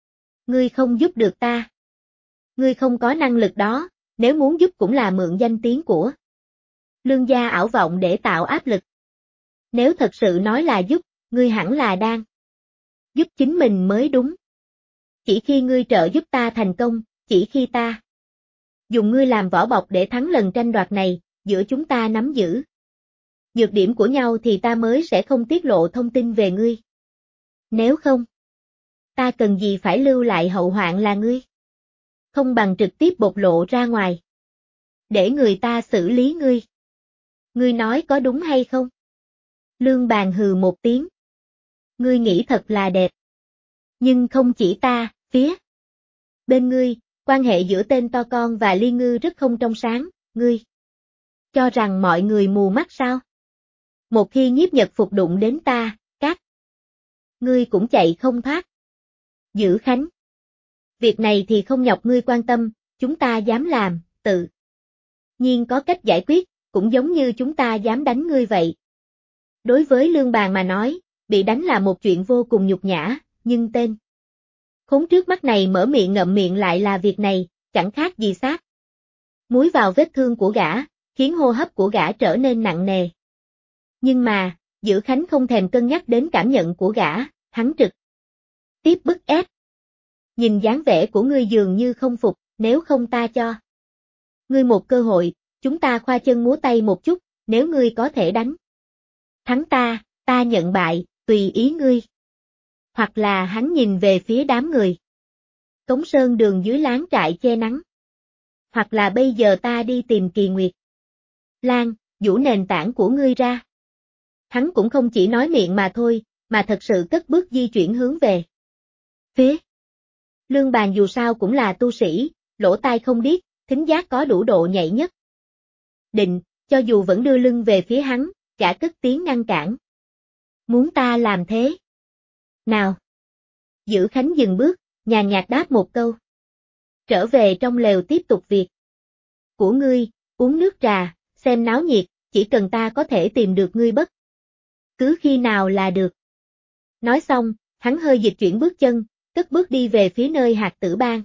Ngươi không giúp được ta. Ngươi không có năng lực đó, nếu muốn giúp cũng là mượn danh tiếng của Lương gia ảo vọng để tạo áp lực. Nếu thật sự nói là giúp, ngươi hẳn là đang giúp chính mình mới đúng. Chỉ khi ngươi trợ giúp ta thành công, chỉ khi ta dùng ngươi làm vỏ bọc để thắng lần tranh đoạt này, giữa chúng ta nắm giữ nhược điểm của nhau thì ta mới sẽ không tiết lộ thông tin về ngươi. Nếu không, ta cần gì phải lưu lại hậu hoạn là ngươi? Không bằng trực tiếp bộc lộ ra ngoài. Để người ta xử lý ngươi. Ngươi nói có đúng hay không? Lương Bàn hừ một tiếng. Ngươi nghĩ thật là đẹp. Nhưng không chỉ ta, phía bên ngươi, quan hệ giữa tên to con và Liên Ngư rất không trong sáng, ngươi cho rằng mọi người mù mắt sao? Một khi Nhiếp Nhật Phục đụng đến ta, các ngươi cũng chạy không thoát. Dữ Khánh. Việc này thì không nhọc ngươi quan tâm, chúng ta dám làm, tự nhiên có cách giải quyết, cũng giống như chúng ta dám đánh ngươi vậy. Đối với Lương Bàn mà nói, bị đánh là một chuyện vô cùng nhục nhã, nhưng tên khốn trước mắt này mở miệng ngậm miệng lại là việc này, chẳng khác gì sát muối vào vết thương của gã, khiến hô hấp của gã trở nên nặng nề. Nhưng mà, Dữ Khánh không thèm cân nhắc đến cảm nhận của gã, hắn trực tiếp bức ép. Nhìn dáng vẻ của ngươi dường như không phục, nếu không ta cho ngươi một cơ hội, chúng ta khoa chân múa tay một chút, nếu ngươi có thể đánh thắng ta nhận bại, tùy ý ngươi. Hoặc là hắn nhìn về phía đám người Cống Sơn Đường dưới láng trại che nắng. Hoặc là bây giờ ta đi tìm Kỳ Nguyệt Lan, vũ nền tảng của ngươi ra. Hắn cũng không chỉ nói miệng mà thôi, mà thật sự cất bước di chuyển hướng về phía Lương Bàn dù sao cũng là tu sĩ, lỗ tai không điếc, thính giác có đủ độ nhạy nhất. Định, cho dù vẫn đưa lưng về phía hắn, gã cất tiếng ngăn cản. Muốn ta làm thế? Nào! Dữ Khánh dừng bước, nhàn nhạt đáp một câu. Trở về trong lều tiếp tục việc của ngươi, uống nước trà, xem náo nhiệt, chỉ cần ta có thể tìm được ngươi bất cứ khi nào là được. Nói xong, hắn hơi dịch chuyển bước chân, cất bước đi về phía nơi Hạt Tử Bang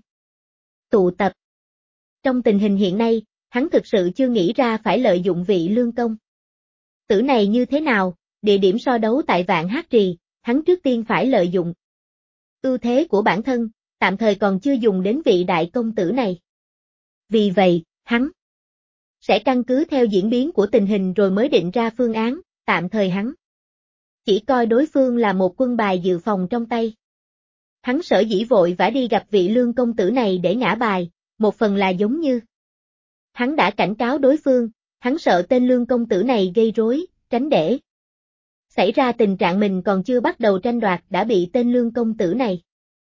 tụ tập. Trong tình hình hiện nay, hắn thực sự chưa nghĩ ra phải lợi dụng vị Lương công tử này như thế nào, địa điểm so đấu tại Vạn Hát Trì, hắn trước tiên phải lợi dụng ưu thế của bản thân, tạm thời còn chưa dùng đến vị đại công tử này. Vì vậy, hắn sẽ căn cứ theo diễn biến của tình hình rồi mới định ra phương án, tạm thời hắn chỉ coi đối phương là một quân bài dự phòng trong tay. Hắn sở dĩ vội vã đi gặp vị Lương công tử này để ngã bài, một phần là giống như hắn đã cảnh cáo đối phương, hắn sợ tên Lương công tử này gây rối, tránh để xảy ra tình trạng mình còn chưa bắt đầu tranh đoạt đã bị tên Lương công tử này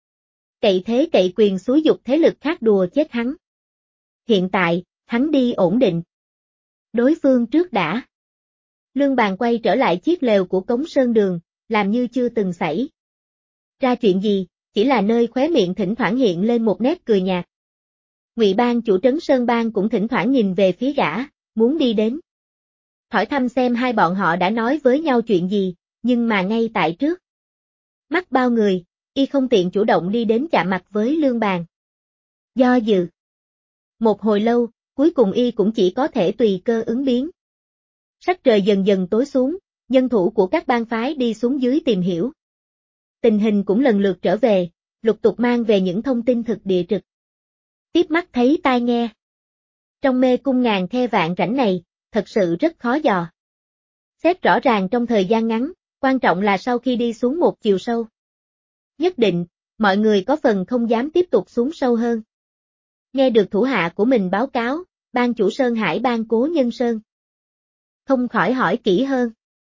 cậy thế cậy quyền xúi giục thế lực khác đùa chết hắn. Hiện tại, hắn đi ổn định đối phương trước đã. Lương Bàn quay trở lại chiếc lều của Cống Sơn Đường, làm như chưa từng xảy ra chuyện gì, chỉ là nơi khóe miệng thỉnh thoảng hiện lên một nét cười nhạt. Ngụy Bang chủ trấn Sơn Bang cũng thỉnh thoảng nhìn về phía gã, muốn đi đến hỏi thăm xem hai bọn họ đã nói với nhau chuyện gì, nhưng mà ngay tại trước mắt bao người, y không tiện chủ động đi đến chạm mặt với Lương Bàn. Do dự một hồi lâu, cuối cùng y cũng chỉ có thể tùy cơ ứng biến. Sắc trời dần dần tối xuống, nhân thủ của các bang phái đi xuống dưới tìm hiểu tình hình cũng lần lượt trở về, lục tục mang về những thông tin thực địa trực tiếp mắt thấy tai nghe. Trong mê cung ngàn khe vạn rãnh này, thật sự rất khó dò xét rõ ràng trong thời gian ngắn, quan trọng là sau khi đi xuống một chiều sâu nhất định, mọi người có phần không dám tiếp tục xuống sâu hơn. Nghe được thủ hạ của mình báo cáo, ban chủ Sơn Hải Bang Cố Nhân Sơn không khỏi hỏi kỹ hơn.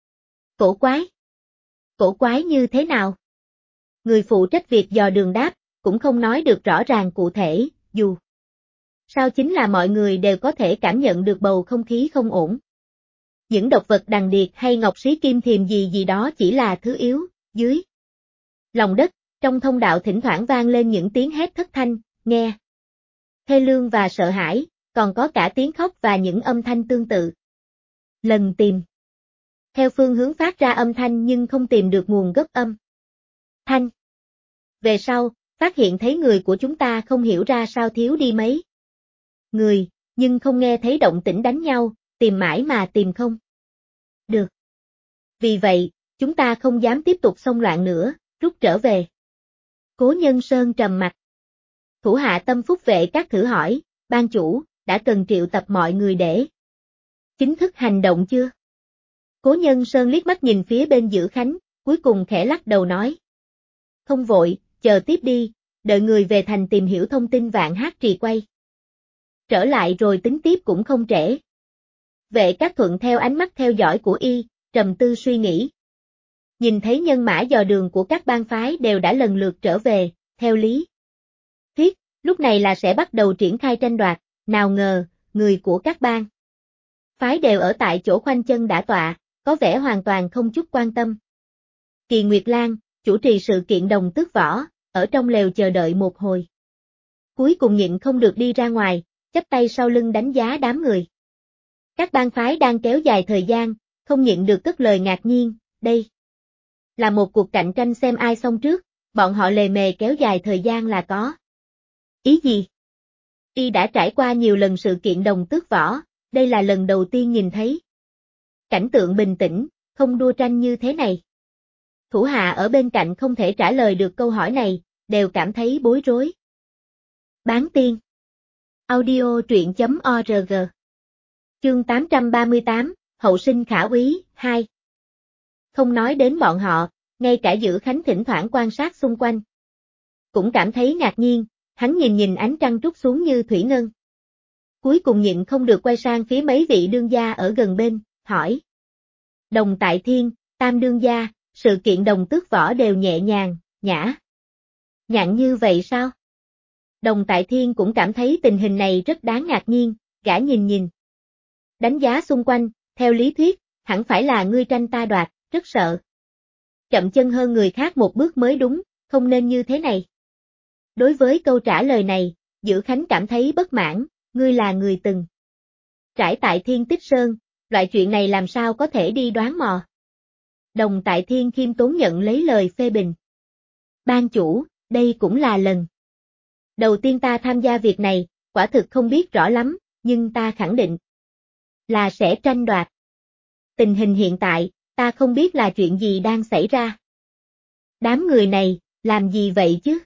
Cổ quái như thế nào? Người phụ trách việc dò đường đáp, cũng không nói được rõ ràng cụ thể, dù sao chính là mọi người đều có thể cảm nhận được bầu không khí không ổn. Những độc vật đằng điệt hay ngọc xí kim thiềm gì gì đó chỉ là thứ yếu, dưới lòng đất, Trong thông đạo thỉnh thoảng vang lên những tiếng hét thất thanh, nghe thê lương và sợ hãi, còn có cả tiếng khóc và những âm thanh tương tự. Lần tìm theo phương hướng phát ra âm thanh nhưng không tìm được nguồn gốc âm thanh. Về sau, phát hiện thấy người của chúng ta không hiểu ra sao thiếu đi mấy người, nhưng không nghe thấy động tĩnh đánh nhau, tìm mãi mà tìm không được. Vì vậy, chúng ta không dám tiếp tục xông loạn nữa, rút trở về. Cố Nhân Sơn trầm mặt. Thủ hạ Tâm Phúc Vệ Các thử hỏi, ban chủ, đã cần triệu tập mọi người để chính thức hành động chưa? Cố Nhân Sơn liếc mắt nhìn phía bên Dữ Khánh, cuối cùng khẽ lắc đầu nói. Không vội, chờ tiếp đi, đợi người về thành tìm hiểu thông tin Vạn Hát Trì quay. Trở lại rồi tính tiếp cũng không trễ. Vệ Các thuận theo ánh mắt theo dõi của y, trầm tư suy nghĩ. Nhìn thấy nhân mã dò đường của các bang phái đều đã lần lượt trở về, theo lý thuyết, lúc này là sẽ bắt đầu triển khai tranh đoạt, nào ngờ, người của các bang phái đều ở tại chỗ khoanh chân đã tọa, có vẻ hoàn toàn không chút quan tâm. Kỳ Nguyệt Lan, chủ trì sự kiện Đồng Tước Võ, ở trong lều chờ đợi một hồi. Cuối cùng nhịn không được đi ra ngoài, chắp tay sau lưng đánh giá đám người. Các bang phái đang kéo dài thời gian, không nhịn được cất lời ngạc nhiên, đây là một cuộc cạnh tranh xem ai xong trước, bọn họ lề mề kéo dài thời gian là có ý gì? Y đã trải qua nhiều lần sự kiện Đồng Tước Võ, đây là lần đầu tiên nhìn thấy cảnh tượng bình tĩnh, không đua tranh như thế này. Thủ hạ ở bên cạnh không thể trả lời được câu hỏi này, đều cảm thấy bối rối. Bán tiên. Audio truyện.org. Chương 838, Hậu sinh khả úy, 2. Không nói đến bọn họ, ngay cả Dữ Khánh thỉnh thoảng quan sát xung quanh. Cũng cảm thấy ngạc nhiên, hắn nhìn ánh trăng trút xuống như thủy ngân. Cuối cùng nhịn không được quay sang phía mấy vị đương gia ở gần bên, hỏi. Đồng Tại Thiên, Tam đương gia, sự kiện Đồng Tước Võ đều nhẹ nhàng, nhã nhặn như vậy sao? Đồng Tại Thiên cũng cảm thấy tình hình này rất đáng ngạc nhiên, gã nhìn. Đánh giá xung quanh, theo lý thuyết, hẳn phải là ngươi tranh ta đoạt, rất sợ. Chậm chân hơn người khác một bước mới đúng, không nên như thế này. Đối với câu trả lời này, Dữ Khánh cảm thấy bất mãn, ngươi là người từng trải tại Thiên Tích Sơn, loại chuyện này làm sao có thể đi đoán mò. Đồng Tại Thiên khiêm tốn nhận lấy lời phê bình. Ban chủ, đây cũng là lần đầu tiên ta tham gia việc này, quả thực không biết rõ lắm, nhưng ta khẳng định là sẽ tranh đoạt. Tình hình hiện tại, ta không biết là chuyện gì đang xảy ra. Đám người này, làm gì vậy chứ?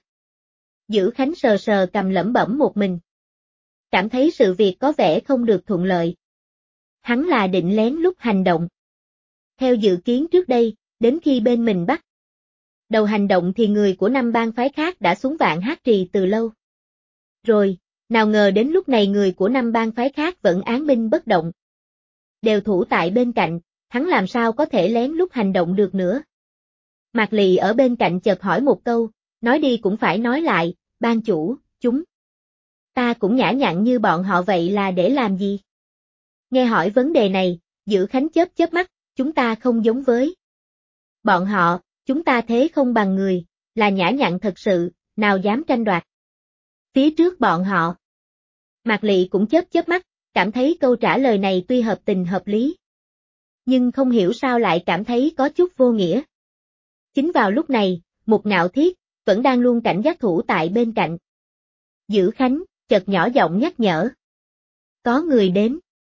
Dữ Khánh sờ sờ cầm lẩm bẩm một mình. Cảm thấy sự việc có vẻ không được thuận lợi. Hắn là định lén lút hành động. Theo dự kiến trước đây, đến khi bên mình bắt đầu hành động thì người của 5 bang phái khác đã xuống Vạn Hát Trì từ lâu. Rồi, nào ngờ đến lúc này người của 5 bang phái khác vẫn án binh bất động. Đều thủ tại bên cạnh, hắn làm sao có thể lén lút hành động được nữa. Mạc Lị ở bên cạnh chợt hỏi một câu, nói đi cũng phải nói lại, ban chủ, chúng ta cũng nhã nhặn như bọn họ vậy là để làm gì? Nghe hỏi vấn đề này, Dữ Khánh chớp mắt, chúng ta không giống với bọn họ, chúng ta thế không bằng người, là nhã nhặn thật sự, nào dám tranh đoạt phía trước bọn họ. Mạc Lị cũng chớp mắt, cảm thấy câu trả lời này tuy hợp tình hợp lý, nhưng không hiểu sao lại cảm thấy có chút vô nghĩa. Chính vào lúc này, Mục Ngạo Thiết vẫn đang luôn cảnh giác thủ tại bên cạnh. Dữ Khánh chợt nhỏ giọng nhắc nhở. Có người đến.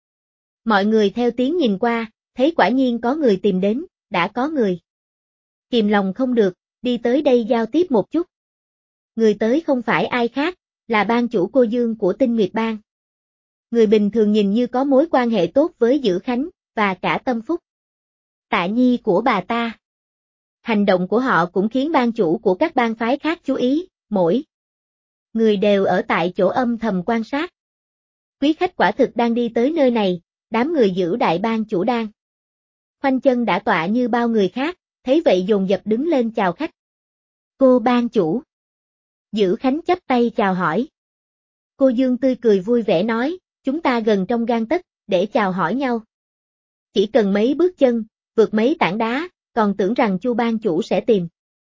Mọi người theo tiếng nhìn qua, thấy quả nhiên có người tìm đến, đã có người kìm lòng không được, đi tới đây giao tiếp một chút. Người tới không phải ai khác, là ban chủ Cô Dương của Tinh Nguyệt Bang. Người bình thường nhìn như có mối quan hệ tốt với Dữ Khánh, và cả Tâm Phúc Tạ Nhi của bà ta. Hành động của họ cũng khiến ban chủ của các bang phái khác chú ý, mỗi người đều ở tại chỗ âm thầm quan sát. Quý khách quả thực đang đi tới nơi này, đám người giữ đại ban chủ đang khoanh chân đã tọa như bao người khác, thấy vậy dồn dập đứng lên chào khách. Cô ban chủ. Dữ Khánh chắp tay chào hỏi. Cô Dương tươi cười vui vẻ nói, chúng ta gần trong gang tấc, để chào hỏi nhau. Chỉ cần mấy bước chân, vượt mấy tảng đá, còn tưởng rằng Chu ban chủ sẽ tìm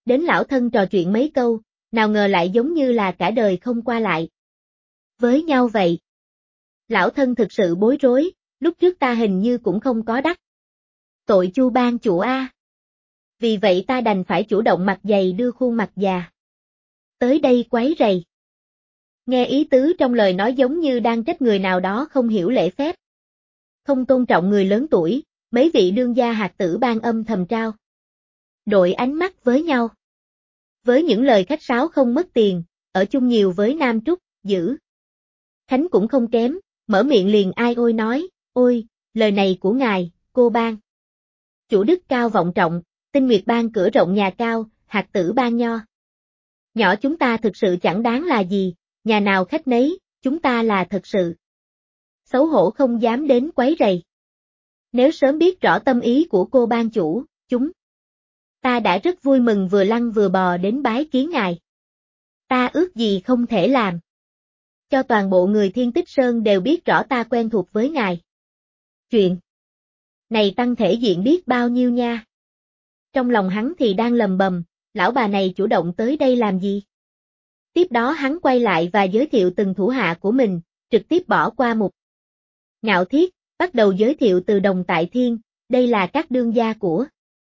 đến lão thân trò chuyện mấy câu, nào ngờ lại giống như là cả đời không qua lại với nhau vậy. Lão thân thực sự bối rối, lúc trước ta hình như cũng không có đắc tội Chu ban chủ a. Vì vậy ta đành phải chủ động mặt dày đưa khuôn mặt già tới đây quấy rầy. Nghe ý tứ trong lời nói giống như đang trách người nào đó không hiểu lễ phép, không tôn trọng người lớn tuổi, mấy vị đương gia hạt tử ban âm thầm trao đổi ánh mắt với nhau. Với những lời khách sáo không mất tiền, ở chung nhiều với Nam Trúc, Dữ Khánh cũng không kém, mở miệng liền ai ôi nói, ôi, lời này của ngài, cô ban chủ đức cao vọng trọng, Tinh Nguyệt ban cửa rộng nhà cao, hạt tử ban nho nhỏ chúng ta thực sự chẳng đáng là gì, nhà nào khách nấy, chúng ta là thật sự xấu hổ không dám đến quấy rầy. Nếu sớm biết rõ tâm ý của cô ban chủ, chúng ta đã rất vui mừng vừa lăn vừa bò đến bái kiến ngài. Ta ước gì không thể làm cho toàn bộ người Thiên Tích Sơn đều biết rõ ta quen thuộc với ngài. Chuyện này tăng thể diện biết bao nhiêu nha. Trong lòng hắn thì đang lầm bầm, lão bà này chủ động tới đây làm gì? Tiếp đó hắn quay lại và giới thiệu từng thủ hạ của mình, trực tiếp bỏ qua Mục Ngạo Thiết, bắt đầu giới thiệu từ Đồng Tại Thiên, đây là các đương gia của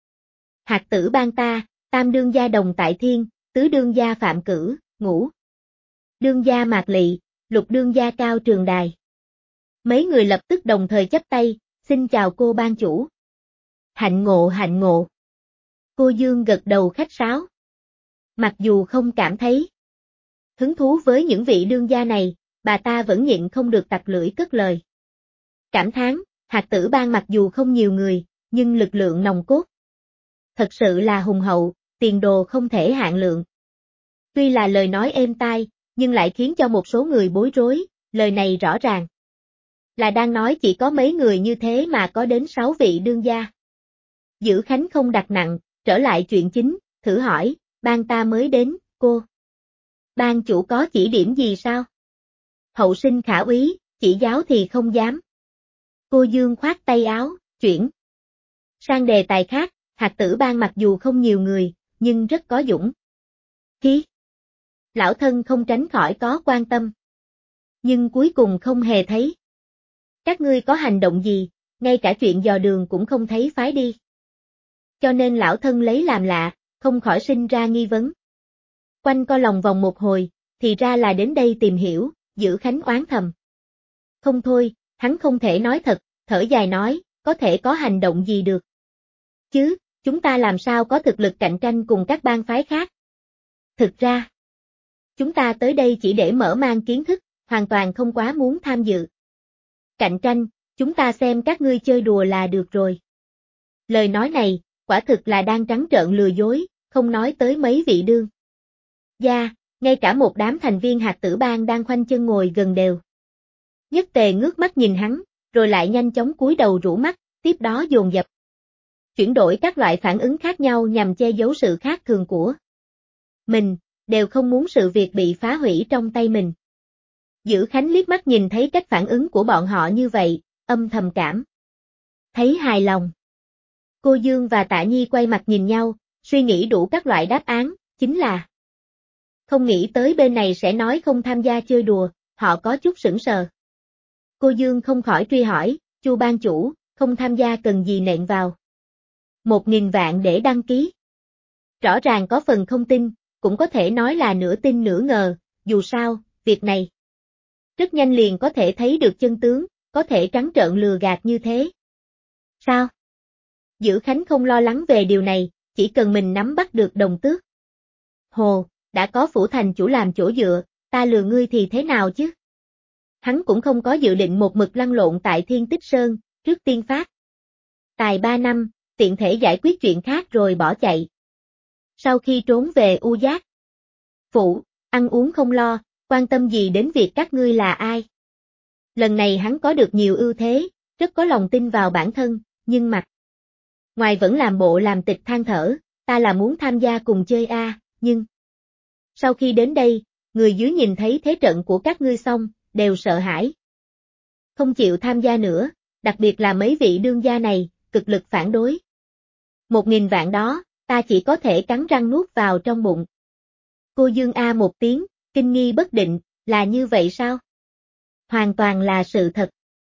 hạt tử ban ta, tam đương gia Đồng Tại Thiên, tứ đương gia Phạm Cử, ngũ đương gia Mạc Lị, lục đương gia Cao Trường Đài. Mấy người lập tức đồng thời chắp tay, xin chào cô ban chủ. Hạnh ngộ hạnh ngộ. Cô Dương gật đầu khách sáo. Mặc dù không cảm thấy hứng thú với những vị đương gia này, bà ta vẫn nhịn không được tặc lưỡi cất lời. Cảm thán, hạt tử ban mặc dù không nhiều người, nhưng lực lượng nòng cốt thật sự là hùng hậu, tiền đồ không thể hạn lượng. Tuy là lời nói êm tai, nhưng lại khiến cho một số người bối rối, lời này rõ ràng là đang nói chỉ có mấy người như thế mà có đến 6 vị đương gia. Dữ Khánh không đặt nặng, trở lại chuyện chính, thử hỏi, ban ta mới đến, cô ban chủ có chỉ điểm gì sao? Hậu sinh khả úy, chỉ giáo thì không dám. Cô Dương khoát tay áo, chuyển sang đề tài khác, hạt tử ban mặc dù không nhiều người, nhưng rất có dũng khí. Lão thân không tránh khỏi có quan tâm. Nhưng cuối cùng không hề thấy các ngươi có hành động gì, ngay cả chuyện dò đường cũng không thấy phái đi. Cho nên lão thân lấy làm lạ, không khỏi sinh ra nghi vấn. Quanh co lòng vòng một hồi, thì ra là đến đây tìm hiểu, Dữ Khánh oán thầm. Không thôi, hắn không thể nói thật, thở dài nói, có thể có hành động gì được. Chứ, chúng ta làm sao có thực lực cạnh tranh cùng các bang phái khác. Thực ra, chúng ta tới đây chỉ để mở mang kiến thức, hoàn toàn không quá muốn tham dự cạnh tranh, chúng ta xem các ngươi chơi đùa là được rồi. Lời nói này, quả thực là đang trắng trợn lừa dối, không nói tới mấy vị đương gia, ngay cả một đám thành viên hạt tử bang đang khoanh chân ngồi gần đều. Nhất tề ngước mắt nhìn hắn, rồi lại nhanh chóng cúi đầu rũ mắt, tiếp đó dồn dập chuyển đổi các loại phản ứng khác nhau nhằm che giấu sự khác thường của mình, đều không muốn sự việc bị phá hủy trong tay mình. Dữ Khánh liếc mắt nhìn thấy cách phản ứng của bọn họ như vậy, âm thầm cảm thấy hài lòng. Cô Dương và Tạ Nhi quay mặt nhìn nhau, suy nghĩ đủ các loại đáp án, chính là không nghĩ tới bên này sẽ nói không tham gia chơi đùa, họ có chút sững sờ. Cô Dương không khỏi truy hỏi, Chu ban chủ, không tham gia cần gì nện vào 1.000 vạn để đăng ký. Rõ ràng có phần không tin, cũng có thể nói là nửa tin nửa ngờ, dù sao, việc này rất nhanh liền có thể thấy được chân tướng, có thể trắng trợn lừa gạt như thế. Sao? Dữ Khánh không lo lắng về điều này, chỉ cần mình nắm bắt được đồng tước. Hồ, đã có phủ thành chủ làm chỗ dựa, ta lừa ngươi thì thế nào chứ? Hắn cũng không có dự định một mực lăn lộn tại Thiên Tích Sơn, trước tiên phát tài 3 năm, tiện thể giải quyết chuyện khác rồi bỏ chạy. Sau khi trốn về U Giác phủ, ăn uống không lo, quan tâm gì đến việc các ngươi là ai. Lần này hắn có được nhiều ưu thế, rất có lòng tin vào bản thân, nhưng mặt ngoài vẫn làm bộ làm tịch than thở, ta là muốn tham gia cùng chơi nhưng sau khi đến đây, người dưới nhìn thấy thế trận của các ngươi xong, đều sợ hãi. Không chịu tham gia nữa, đặc biệt là mấy vị đương gia này, cực lực phản đối. 1.000 vạn đó, ta chỉ có thể cắn răng nuốt vào trong bụng. Cô Dương a một tiếng, kinh nghi bất định, là như vậy sao? Hoàn toàn là sự thật.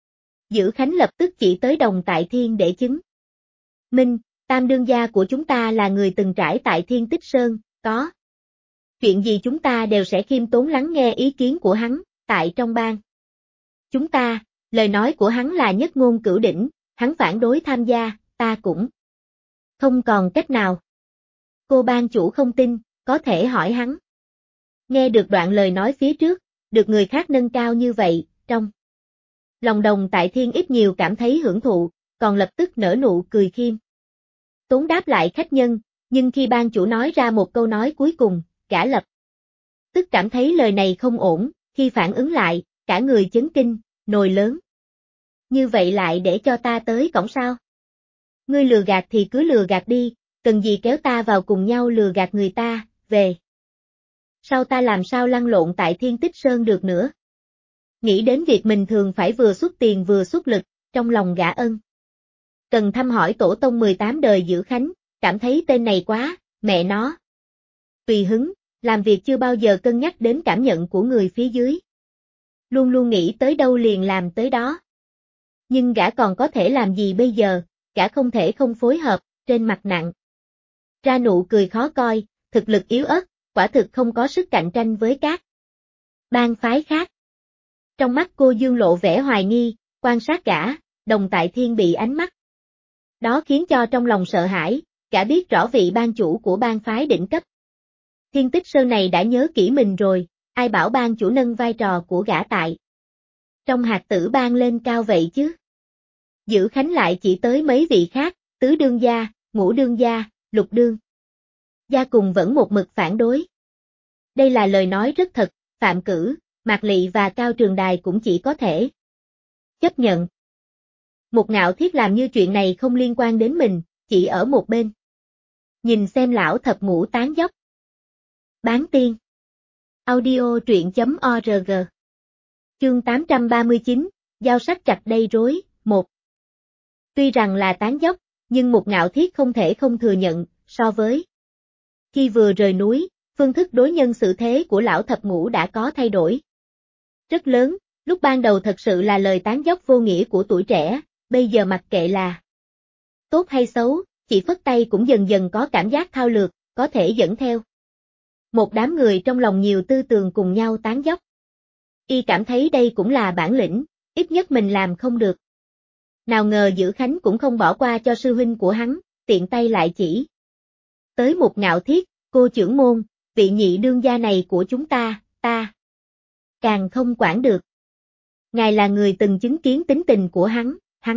Dữ Khánh lập tức chỉ tới Đồng Tại Thiên để chứng minh, tam đương gia của chúng ta là người từng trải tại Thiên Tích Sơn, có chuyện gì chúng ta đều sẽ khiêm tốn lắng nghe ý kiến của hắn, tại trong bang. Chúng ta, lời nói của hắn là nhất ngôn cửu đỉnh, hắn phản đối tham gia, ta cũng không còn cách nào. Cô ban chủ không tin, có thể hỏi hắn. Nghe được đoạn lời nói phía trước, được người khác nâng cao như vậy, trong lòng Đồng Tại Thiên ít nhiều cảm thấy hưởng thụ, còn lập tức nở nụ cười khiêm tốn đáp lại khách nhân, nhưng khi ban chủ nói ra một câu nói cuối cùng, gã lập tức cảm thấy lời này không ổn, khi phản ứng lại, cả người chấn kinh, nồi lớn. Như vậy lại để cho ta tới cổng sao? Ngươi lừa gạt thì cứ lừa gạt đi, cần gì kéo ta vào cùng nhau lừa gạt người ta, về. Sau ta làm sao lăn lộn tại Thiên Tích Sơn được nữa? Nghĩ đến việc mình thường phải vừa xuất tiền vừa xuất lực, trong lòng gã ân. Cần thăm hỏi tổ tông 18 đời Dữ Khánh, cảm thấy tên này quá, mẹ nó. Tùy hứng, làm việc chưa bao giờ cân nhắc đến cảm nhận của người phía dưới. Luôn luôn nghĩ tới đâu liền làm tới đó. Nhưng gã còn có thể làm gì bây giờ, gã không thể không phối hợp, trên mặt nặng. Ra nụ cười khó coi, thực lực yếu ớt, quả thực không có sức cạnh tranh với các bang phái khác. Trong mắt cô Dương lộ vẻ hoài nghi, quan sát gã, Đồng Tại Thiên bị ánh mắt đó khiến cho trong lòng sợ hãi, gã biết rõ vị ban chủ của bang phái đỉnh cấp. Thiên Tích Sơn này đã nhớ kỹ mình rồi, ai bảo ban chủ nâng vai trò của gã tại trong hạt tử bang lên cao vậy chứ. Dữ Khánh lại chỉ tới mấy vị khác, tứ đương gia, ngũ đương gia, lục đương gia cùng vẫn một mực phản đối. Đây là lời nói rất thật, Phạm Cử, Mạc Lị và Cao Trường Đài cũng chỉ có thể chấp nhận. Một Ngạo Thiết làm như chuyện này không liên quan đến mình, chỉ ở một bên. Nhìn xem lão thập ngũ tán dóc. Bán tiên. Audio truyện.org. Chương 839, giao sách chặt đây rối, 1. Tuy rằng là tán dóc, nhưng một Ngạo Thiết không thể không thừa nhận, so với khi vừa rời núi, phương thức đối nhân xử thế của lão thập ngũ đã có thay đổi rất lớn, lúc ban đầu thật sự là lời tán dóc vô nghĩa của tuổi trẻ, bây giờ mặc kệ là tốt hay xấu, chỉ phất tay cũng dần dần có cảm giác thao lược, có thể dẫn theo. Một đám người trong lòng nhiều tư tưởng cùng nhau tán dóc. Y cảm thấy đây cũng là bản lĩnh, ít nhất mình làm không được. Nào ngờ Dữ Khánh cũng không bỏ qua cho sư huynh của hắn, tiện tay lại chỉ tới một Ngạo Thiết, cô trưởng môn, vị nhị đương gia này của chúng ta càng không quản được. Ngài là người từng chứng kiến tính tình của hắn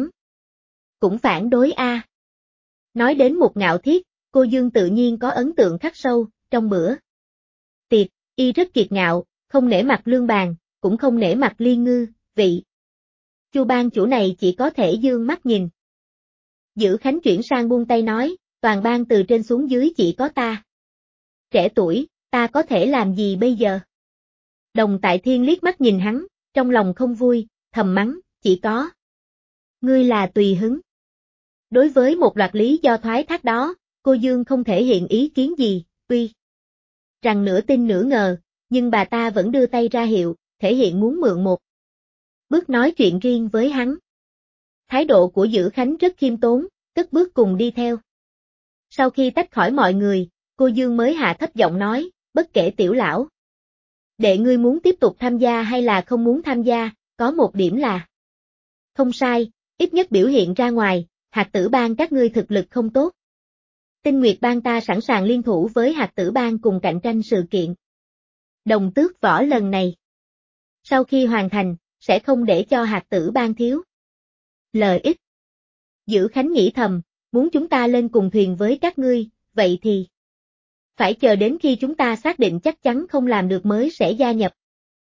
cũng phản đối a. Nói đến một Ngạo Thiết, cô Dương tự nhiên có ấn tượng khắc sâu, trong bữa tiệc, y rất kiệt ngạo, không nể mặt Lương Bàn, cũng không nể mặt Liên Ngư, vị Chu ban chủ này chỉ có thể dương mắt nhìn. Dữ Khánh chuyển sang buông tay nói, toàn bang từ trên xuống dưới chỉ có ta. Trẻ tuổi, ta có thể làm gì bây giờ? Đồng Tại Thiên liếc mắt nhìn hắn, trong lòng không vui, thầm mắng, chỉ có. Ngươi là tùy hứng. Đối với một loạt lý do thoái thác đó, cô Dương không thể hiện ý kiến gì, tuy rằng nửa tin nửa ngờ, nhưng bà ta vẫn đưa tay ra hiệu, thể hiện muốn mượn một bước nói chuyện riêng với hắn. Thái độ của Dữ Khánh rất khiêm tốn, cất bước cùng đi theo. Sau khi tách khỏi mọi người, cô Dương mới hạ thấp giọng nói, bất kể tiểu lão. Đệ ngươi muốn tiếp tục tham gia hay là không muốn tham gia, có một điểm là không sai, ít nhất biểu hiện ra ngoài, hạt tử bang các ngươi thực lực không tốt. Tinh Nguyệt bang ta sẵn sàng liên thủ với hạt tử bang cùng cạnh tranh sự kiện Đồng Tước Võ lần này. Sau khi hoàn thành, sẽ không để cho hạt tử bang thiếu lợi ích. Dữ Khánh nghĩ thầm, muốn chúng ta lên cùng thuyền với các ngươi, vậy thì phải chờ đến khi chúng ta xác định chắc chắn không làm được mới sẽ gia nhập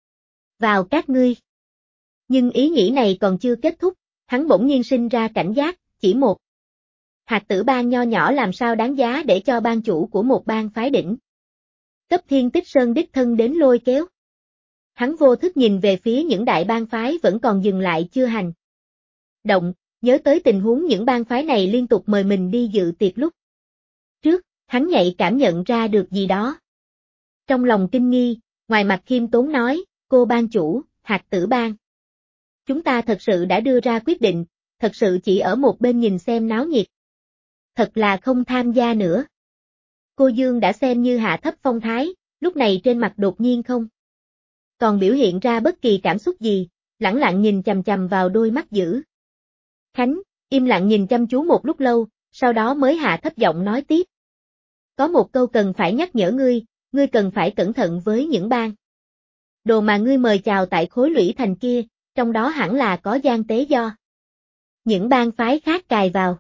vào các ngươi. Nhưng ý nghĩ này còn chưa kết thúc, hắn bỗng nhiên sinh ra cảnh giác, chỉ một hạt tử bang nho nhỏ làm sao đáng giá để cho ban chủ của một bang phái đỉnh cấp Thiên Tích Sơn đích thân đến lôi kéo. Hắn vô thức nhìn về phía những đại bang phái vẫn còn dừng lại chưa hành động, nhớ tới tình huống những bang phái này liên tục mời mình đi dự tiệc lúc trước, Hắn nhạy cảm nhận ra được gì đó. Trong lòng kinh nghi, ngoài mặt khiêm tốn nói, cô ban chủ, Hạt Tử Bang. Chúng ta thật sự đã đưa ra quyết định, thật sự chỉ ở một bên nhìn xem náo nhiệt. Thật là không tham gia nữa. Cô Dương đã xem như hạ thấp phong thái, lúc này trên mặt đột nhiên không còn biểu hiện ra bất kỳ cảm xúc gì, lẳng lặng nhìn chằm chằm vào đôi mắt dữ. Khánh, im lặng nhìn chăm chú một lúc lâu, sau đó mới hạ thấp giọng nói tiếp. Có một câu cần phải nhắc nhở ngươi cần phải cẩn thận với những bang đồ mà ngươi mời chào tại khối lũy thành kia, trong đó hẳn là có gian tế do những bang phái khác cài vào.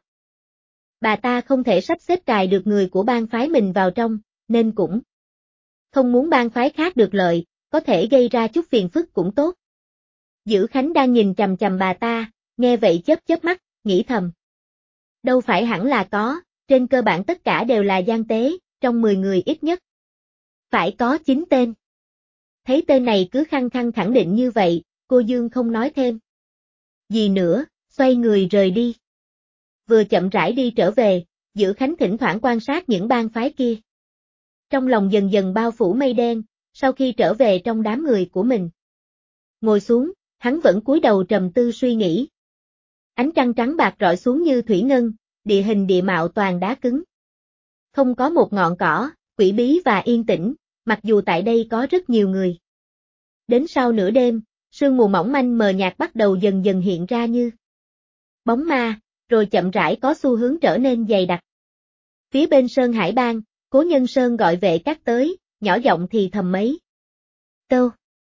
Bà ta không thể sắp xếp cài được người của bang phái mình vào trong, nên cũng không muốn bang phái khác được lợi, có thể gây ra chút phiền phức cũng tốt. Dữ Khánh đang nhìn chằm chằm bà ta, nghe vậy chớp mắt, nghĩ thầm. Đâu phải hẳn là có, trên cơ bản tất cả đều là gian tế, trong 10 người ít nhất phải có 9 tên. Thấy tên này cứ khăng khăng khẳng định như vậy, cô Dương không nói thêm gì nữa, xoay người rời đi. Vừa chậm rãi đi trở về, Dữ Khánh thỉnh thoảng quan sát những bang phái kia. Trong lòng dần dần bao phủ mây đen, sau khi trở về trong đám người của mình. Ngồi xuống, hắn vẫn cúi đầu trầm tư suy nghĩ. Ánh trăng trắng bạc rọi xuống như thủy ngân, địa hình địa mạo toàn đá cứng. Không có một ngọn cỏ, quỷ bí và yên tĩnh, mặc dù tại đây có rất nhiều người. Đến sau nửa đêm, sương mù mỏng manh mờ nhạt bắt đầu dần dần hiện ra như bóng ma, rồi chậm rãi có xu hướng trở nên dày đặc. Phía bên Sơn Hải Bang, Cố Nhân Sơn gọi vệ cát tới, nhỏ giọng thì thầm mấy câu.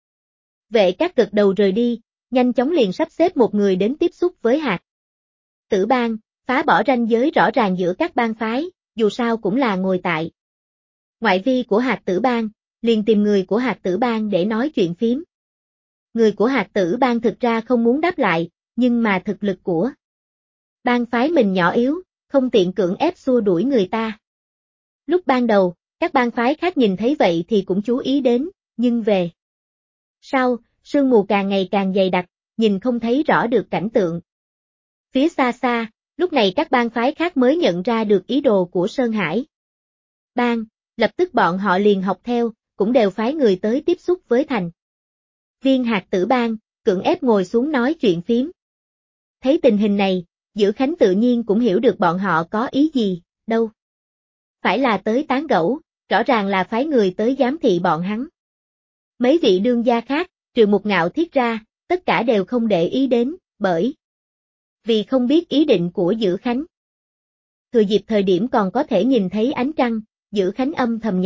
Vệ cát gật đầu rời đi, nhanh chóng liền sắp xếp một người đến tiếp xúc với Hạt Tử Bang, phá bỏ ranh giới rõ ràng giữa các bang phái, dù sao cũng là ngồi tại ngoại vi của Hạt Tử Bang, liền tìm người của Hạt Tử Bang để nói chuyện phím. Người của Hạt Tử Bang thực ra không muốn đáp lại, nhưng mà thực lực của bang phái mình nhỏ yếu, không tiện cưỡng ép xua đuổi người ta. Lúc ban đầu, các bang phái khác nhìn thấy vậy thì cũng chú ý đến, nhưng về sau, sương mù càng ngày càng dày đặc, nhìn không thấy rõ được cảnh tượng. Phía xa xa, lúc này các bang phái khác mới nhận ra được ý đồ của Sơn Hải Bang, lập tức bọn họ liền học theo, cũng đều phái người tới tiếp xúc với thành viên Hạt Tử Bang, cưỡng ép ngồi xuống nói chuyện phím. Thấy tình hình này, Dữ Khánh tự nhiên cũng hiểu được bọn họ có ý gì, đâu phải là tới tán gẫu, rõ ràng là phái người tới giám thị bọn hắn. Mấy vị đương gia khác, trừ Một Ngạo Thiết ra, tất cả đều không để ý đến, bởi vì không biết ý định của Dữ Khánh. Thừa dịp thời điểm còn có thể nhìn thấy ánh trăng, Dữ Khánh âm thầm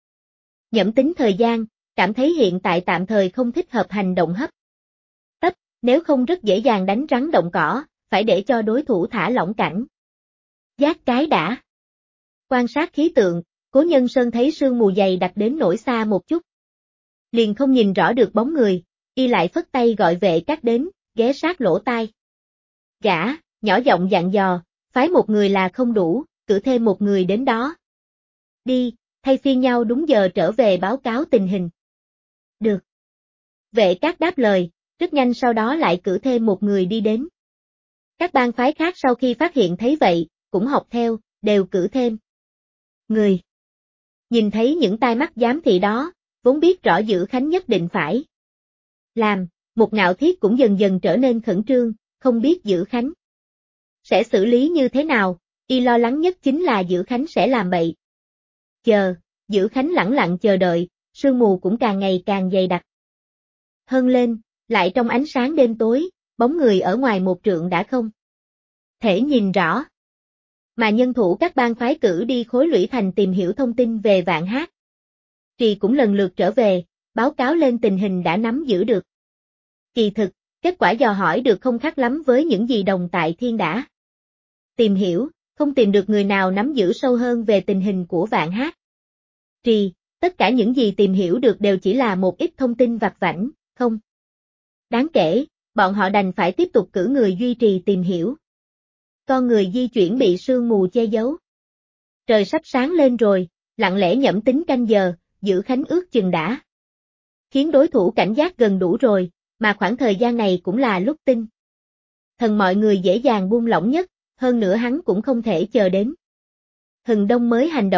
nhẩm tính thời gian, cảm thấy hiện tại tạm thời không thích hợp hành động hấp tấp, nếu không rất dễ dàng đánh rắn động cỏ, phải để cho đối thủ thả lỏng cảnh giác cái đã. Quan sát khí tượng, Cố Nhân Sơn thấy sương mù dày đặc đến nỗi xa một chút. Liền không nhìn rõ được bóng người, y lại phất tay gọi vệ cát đến, ghé sát lỗ tai. Gã, nhỏ giọng dặn dò, phái một người là không đủ, cử thêm một người đến đó. Đi, thay phiên nhau đúng giờ trở về báo cáo tình hình. Được. Vệ cát đáp lời, rất nhanh sau đó lại cử thêm một người đi đến. Các bang phái khác sau khi phát hiện thấy vậy, cũng học theo, đều cử thêm người. Nhìn thấy những tai mắt giám thị đó, vốn biết rõ Dữ Khánh nhất định phải làm, Một Ngạo Thiết cũng dần dần trở nên khẩn trương, không biết Dữ Khánh sẽ xử lý như thế nào, y lo lắng nhất chính là Dữ Khánh sẽ làm bậy. Chờ, Dữ Khánh lẳng lặng chờ đợi, sương mù cũng càng ngày càng dày đặc. Hơn lên, lại trong ánh sáng đêm tối, bóng người ở ngoài một trượng đã không thể nhìn rõ. Mà nhân thủ các bang phái cử đi khối lũy thành tìm hiểu thông tin về Vạn Hát Trì cũng lần lượt trở về, báo cáo lên tình hình đã nắm giữ được. Kỳ thực, kết quả dò hỏi được không khác lắm với những gì Đồng Tại Thiên đã tìm hiểu, không tìm được người nào nắm giữ sâu hơn về tình hình của Vạn Hát Trì, tất cả những gì tìm hiểu được đều chỉ là một ít thông tin vặt vãnh, không đáng kể, bọn họ đành phải tiếp tục cử người duy trì tìm hiểu. Con người di chuyển bị sương mù che giấu. Trời sắp sáng lên rồi, lặng lẽ nhẩm tính canh giờ, Dữ Khánh ước chừng đã khiến đối thủ cảnh giác gần đủ rồi, mà khoảng thời gian này cũng là lúc tinh thần mọi người dễ dàng buông lỏng nhất, hơn nữa hắn cũng không thể chờ đến hừng đông mới hành động,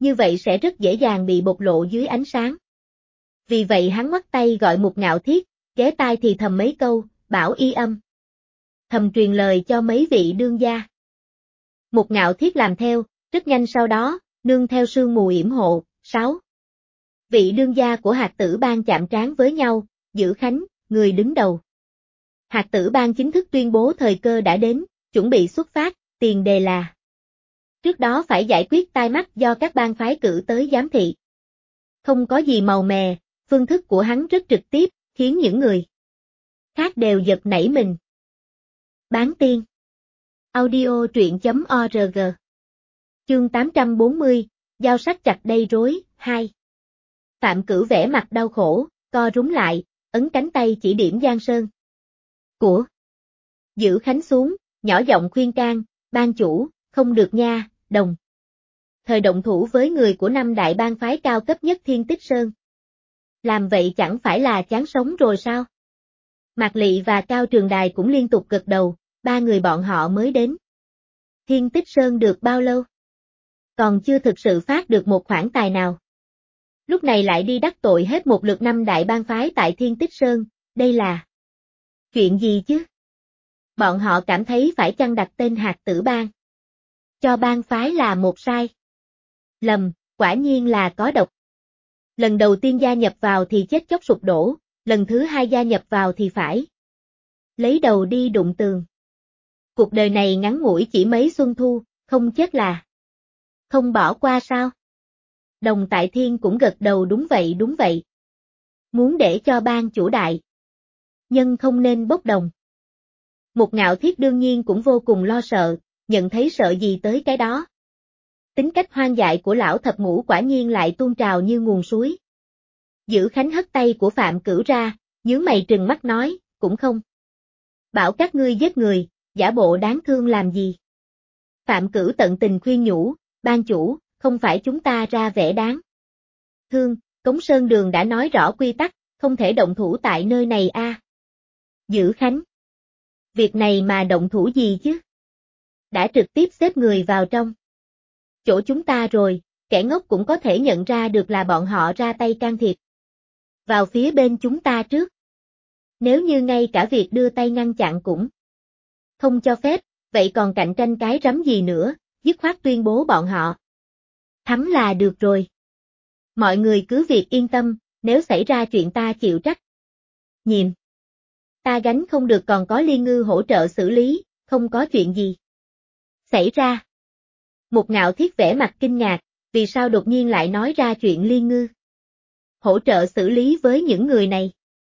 như vậy sẽ rất dễ dàng bị bộc lộ dưới ánh sáng. Vì vậy hắn ngoắc tay gọi Mục Ngạo Thiết, ghé tai thì thầm mấy câu, bảo y âm. Thầm truyền lời cho mấy vị đương gia. Mục Ngạo Thiết làm theo, rất nhanh sau đó, nương theo sương mù yểm hộ. 6. Vị đương gia của Hạt Tử Bang chạm trán với nhau, Dữ Khánh, người đứng đầu. Hạt Tử Bang chính thức tuyên bố thời cơ đã đến, chuẩn bị xuất phát, tiền đề là trước đó phải giải quyết tai mắt do các bang phái cử tới giám thị. Không có gì màu mè, phương thức của hắn rất trực tiếp, khiến những người khác đều giật nảy mình. Bán tiên. Audio truyện.org. Chương 840, giao sách chặt đầy rối, 2. Phạm Cửu vẻ mặt đau khổ, co rúm lại, ấn cánh tay chỉ điểm Giang Sơn. Của Dữ Khánh xuống, nhỏ giọng khuyên can, ban chủ, không được nha, đồng. Thời động thủ với người của 5 đại bang phái cao cấp nhất Thiên Tích Sơn. Làm vậy chẳng phải là chán sống rồi sao? Mạc Lị và Cao Trường Đài cũng liên tục gật đầu, 3 người bọn họ mới đến. Thiên Tích Sơn được bao lâu? Còn chưa thực sự phát được một khoản tài nào. Lúc này lại đi đắc tội hết một lượt 5 đại bang phái tại Thiên Tích Sơn, đây là chuyện gì chứ? Bọn họ cảm thấy phải chăng đặt tên Hạt Tử Bang cho bang phái là một sai. Lầm, quả nhiên là có độc. Lần đầu tiên gia nhập vào thì chết chóc sụp đổ, lần thứ 2 gia nhập vào thì phải lấy đầu đi đụng tường. Cuộc đời này ngắn ngủi chỉ mấy xuân thu, không chết là không bỏ qua sao? Đồng Tại Thiên cũng gật đầu đúng vậy. Muốn để cho bang chủ đại nhân không nên bốc đồng. Mục Ngạo Thiết đương nhiên cũng vô cùng lo sợ, nhận thấy sợ gì tới cái đó. Tính cách hoang dại của lão thập ngũ quả nhiên lại tuôn trào như nguồn suối. Dữ Khánh hất tay của Phạm Cửu ra, nhướng mày trừng mắt nói, cũng không. Bảo các ngươi giết người, giả bộ đáng thương làm gì. Phạm Cửu tận tình khuyên nhủ, ban chủ, không phải chúng ta ra vẻ đáng thương, Cống Sơn Đường đã nói rõ quy tắc, không thể động thủ tại nơi này a. Dữ Khánh. Việc này mà động thủ gì chứ? Đã trực tiếp xếp người vào trong chỗ chúng ta rồi, kẻ ngốc cũng có thể nhận ra được là bọn họ ra tay can thiệp vào phía bên chúng ta trước. Nếu như ngay cả việc đưa tay ngăn chặn cũng không cho phép, vậy còn cạnh tranh cái rắm gì nữa, dứt khoát tuyên bố bọn họ thắng là được rồi. Mọi người cứ việc yên tâm, nếu xảy ra chuyện ta chịu trách. Nhìn, ta gánh không được còn có Liên Ngư hỗ trợ xử lý, không có chuyện gì xảy ra. Mục Ngạo Thiết vẻ mặt kinh ngạc, vì sao đột nhiên lại nói ra chuyện Liên Ngư hỗ trợ xử lý với những người này.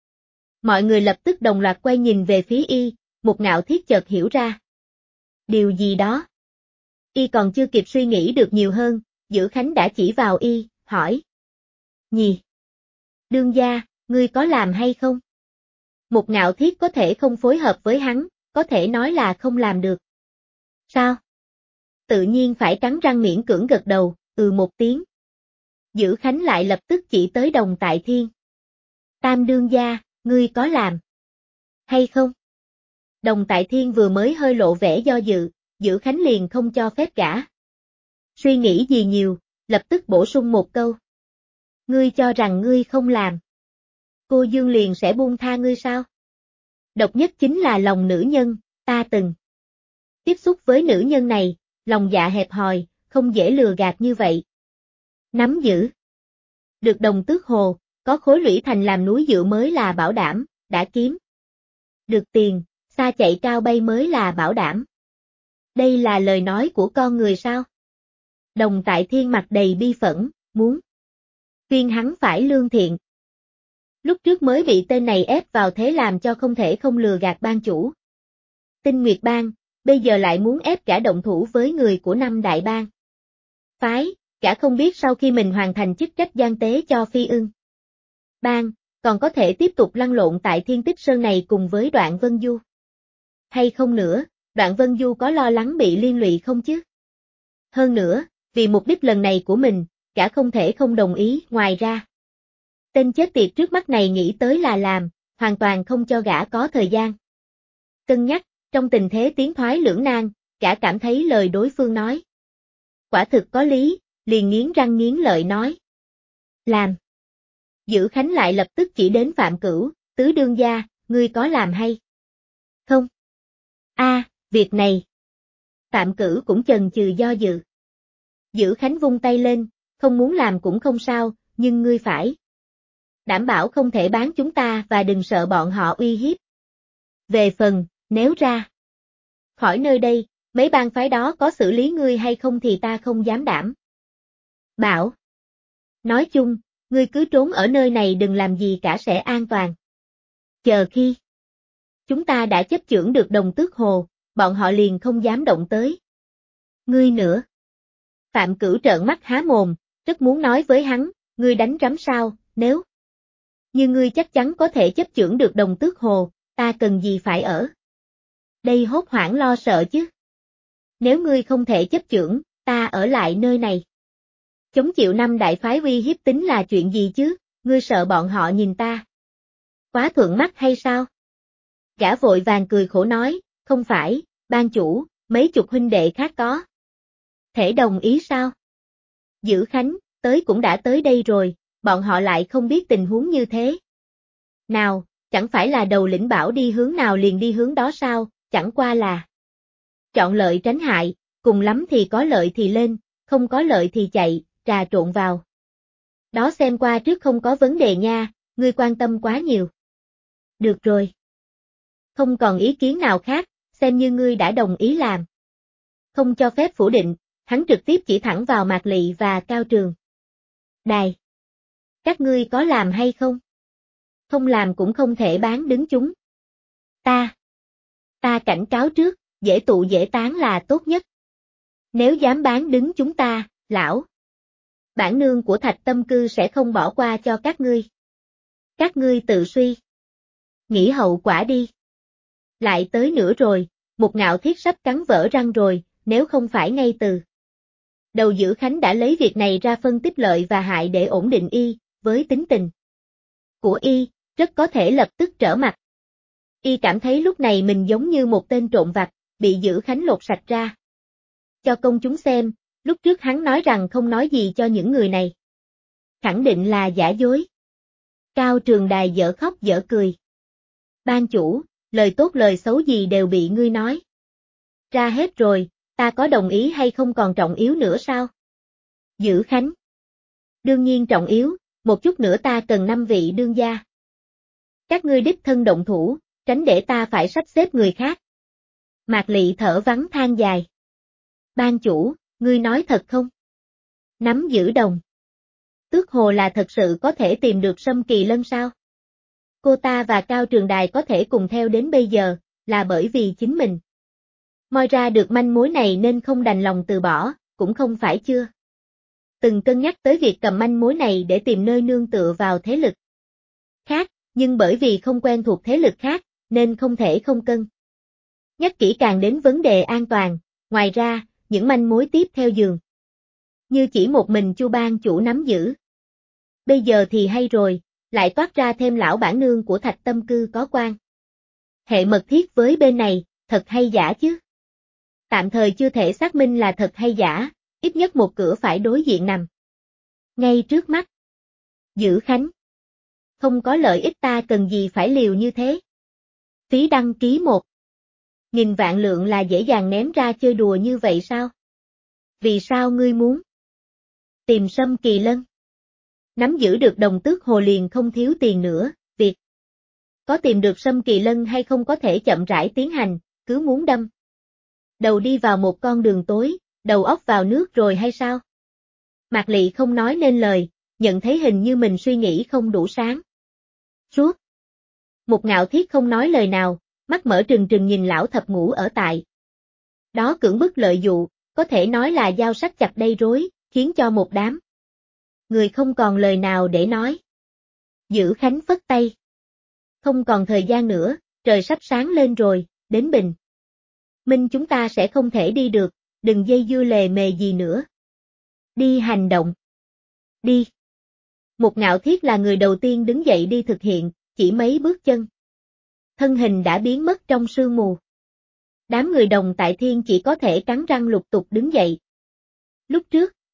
Mọi người lập tức đồng loạt quay nhìn về phía y, Mục Ngạo Thiết chợt hiểu ra điều gì đó. Y còn chưa kịp suy nghĩ được nhiều hơn, Dữ Khánh đã chỉ vào y, hỏi. Nhì. Đương gia, ngươi có làm hay không? Mục Ngạo Thiết có thể không phối hợp với hắn, có thể nói là không làm được. Sao? Tự nhiên phải cắn răng miễn cưỡng gật đầu, một tiếng. Dữ Khánh lại lập tức chỉ tới Đồng Tại Thiên. Tam đương gia, ngươi có làm hay không? Đồng Tại Thiên vừa mới hơi lộ vẻ do dự, Dữ Khánh liền không cho phép gã suy nghĩ gì nhiều, lập tức bổ sung một câu. Ngươi cho rằng ngươi không làm, cô Dương liền sẽ buông tha ngươi sao? Độc nhất chính là lòng nữ nhân, ta từng tiếp xúc với nữ nhân này, lòng dạ hẹp hòi, không dễ lừa gạt như vậy. Nắm giữ được Đồng Tước Hồ, có khối lũy thành làm núi dựa mới là bảo đảm, đã kiếm được tiền, xa chạy cao bay mới là bảo đảm. Đây là lời nói của con người sao? Đồng Tại Thiên mặt đầy bi phẫn, muốn khuyên hắn phải lương thiện. Lúc trước mới bị tên này ép vào thế làm cho không thể không lừa gạt ban chủ Tinh Nguyệt Bang, bây giờ lại muốn ép cả động thủ với người của 5 đại bang phái, cả không biết sau khi mình hoàn thành chức trách gian tế cho Phi Ưng Bang, còn có thể tiếp tục lăn lộn tại Thiên Tích Sơn này cùng với Đoạn Vân Du. Hay không nữa, Đoạn Vân Du có lo lắng bị liên lụy không chứ? Hơn nữa, vì mục đích lần này của mình, cả không thể không đồng ý, ngoài ra. Tên chết tiệt trước mắt này nghĩ tới là làm, hoàn toàn không cho gã có thời gian cân nhắc, trong tình thế tiến thoái lưỡng nan, cả cảm thấy lời đối phương nói quả thực có lý, liền nghiến răng nghiến lợi nói. Làm. Dữ Khánh lại lập tức chỉ đến Phạm Cửu, tứ đương gia, ngươi có làm hay không? Việc này. Phạm Cửu cũng chần chừ do dự. Dữ Khánh vung tay lên, không muốn làm cũng không sao, nhưng ngươi phải đảm bảo không thể bán chúng ta và đừng sợ bọn họ uy hiếp. Về phần, nếu ra khỏi nơi đây, mấy bang phái đó có xử lý ngươi hay không thì ta không dám đảm bảo. Nói chung, ngươi cứ trốn ở nơi này đừng làm gì cả sẽ an toàn. Chờ khi chúng ta đã chấp chưởng được Đồng Tước Hồ, bọn họ liền không dám động tới ngươi nữa. Phạm Cửu trợn mắt há mồm, rất muốn nói với hắn, ngươi đánh rắm sao, nếu như ngươi chắc chắn có thể chấp chưởng được Đồng Tước Hồ, ta cần gì phải ở đây hốt hoảng lo sợ chứ. Nếu ngươi không thể chấp chưởng, ta ở lại nơi này chống chịu năm đại phái uy hiếp tính là chuyện gì chứ, ngươi sợ bọn họ nhìn ta quá thuận mắt hay sao? Gã vội vàng cười khổ nói, không phải, ban chủ, mấy chục huynh đệ khác có thể đồng ý sao? Dữ Khánh, tới cũng đã tới đây rồi, bọn họ lại không biết tình huống như thế. Nào, chẳng phải là đầu lĩnh bảo đi hướng nào liền đi hướng đó sao, chẳng qua là chọn lợi tránh hại, cùng lắm thì có lợi thì lên, không có lợi thì chạy, trà trộn vào. Đó xem qua trước không có vấn đề nha, ngươi quan tâm quá nhiều. Được rồi. Không còn ý kiến nào khác, xem như ngươi đã đồng ý làm. Không cho phép phủ định, hắn trực tiếp chỉ thẳng vào Mạc Lị và Cao Trường Đài. Các ngươi có làm hay không? Không làm cũng không thể bán đứng chúng. Ta cảnh cáo trước, dễ tụ dễ tán là tốt nhất. Nếu dám bán đứng chúng ta, lão bản nương của Thạch Tâm Cư sẽ không bỏ qua cho các ngươi. Các ngươi tự suy nghĩ hậu quả đi. Lại tới nữa rồi, một Ngạo Thiết sắp cắn vỡ răng rồi, nếu không phải ngay từ đầu Dữ Khánh đã lấy việc này ra phân tích lợi và hại để ổn định y, với tính tình của y, rất có thể lập tức trở mặt. Y cảm thấy lúc này mình giống như một tên trộm vặt, bị Dữ Khánh lột sạch ra. Cho công chúng xem, lúc trước hắn nói rằng không nói gì cho những người này. Khẳng định là giả dối. Cao Trường Đài dở khóc dở cười. Ban chủ, lời tốt lời xấu gì đều bị ngươi nói ra hết rồi, ta có đồng ý hay không còn trọng yếu nữa sao? Dữ Khánh. Đương nhiên trọng yếu, một chút nữa ta cần 5 vị đương gia. Các ngươi đích thân động thủ, tránh để ta phải sắp xếp người khác. Mạc Lị thở vắng than dài. Ban chủ, ngươi nói thật không? Nắm giữ Đồng Tước Hồ là thật sự có thể tìm được Sâm Kỳ Lân sao? Cô ta và Cao Trường Đài có thể cùng theo đến bây giờ, là bởi vì chính mình moi ra được manh mối này nên không đành lòng từ bỏ, cũng không phải chưa từng cân nhắc tới việc cầm manh mối này để tìm nơi nương tựa vào thế lực khác, nhưng bởi vì không quen thuộc thế lực khác, nên không thể không cân nhắc kỹ càng đến vấn đề an toàn. Ngoài ra, những manh mối tiếp theo dường như chỉ một mình Chu ban chủ nắm giữ. Bây giờ thì hay rồi, lại toát ra thêm lão bản nương của Thạch Tâm Cư có quan hệ mật thiết với bên này, thật hay giả chứ? Tạm thời chưa thể xác minh là thật hay giả, ít nhất một cửa phải đối diện nằm ngay trước mắt. Dữ Khánh. Không có lợi ích ta cần gì phải liều như thế. Phí đăng ký 1.000 vạn lượng là dễ dàng ném ra chơi đùa như vậy sao? Vì sao ngươi muốn tìm Sâm Kỳ Lân? Nắm giữ được Đồng Tước Hồ liền không thiếu tiền nữa, việc có tìm được Sâm Kỳ Lân hay không có thể chậm rãi tiến hành, cứ muốn đâm đầu đi vào một con đường tối, đầu óc vào nước rồi hay sao? Mạc Lị không nói nên lời, nhận thấy hình như mình suy nghĩ không đủ sáng suốt. Một Ngạo Thiết không nói lời nào, mắt mở trừng trừng nhìn lão thập ngũ ở tại đó cưỡng bức lợi dụ, có thể nói là dao sắc chặt đầy rối, khiến cho một đám người không còn lời nào để nói. Dữ Khánh phất tay. Không còn thời gian nữa, trời sắp sáng lên rồi, đến bình minh chúng ta sẽ không thể đi được, đừng dây dưa lề mề gì nữa. Đi hành động. Đi. Một Ngạo Thiết là người đầu tiên đứng dậy đi thực hiện, chỉ mấy bước chân. Thân hình đã biến mất trong sương mù. Đám người Đồng Tại Thiên chỉ có thể cắn răng lục tục đứng dậy. Lúc trước,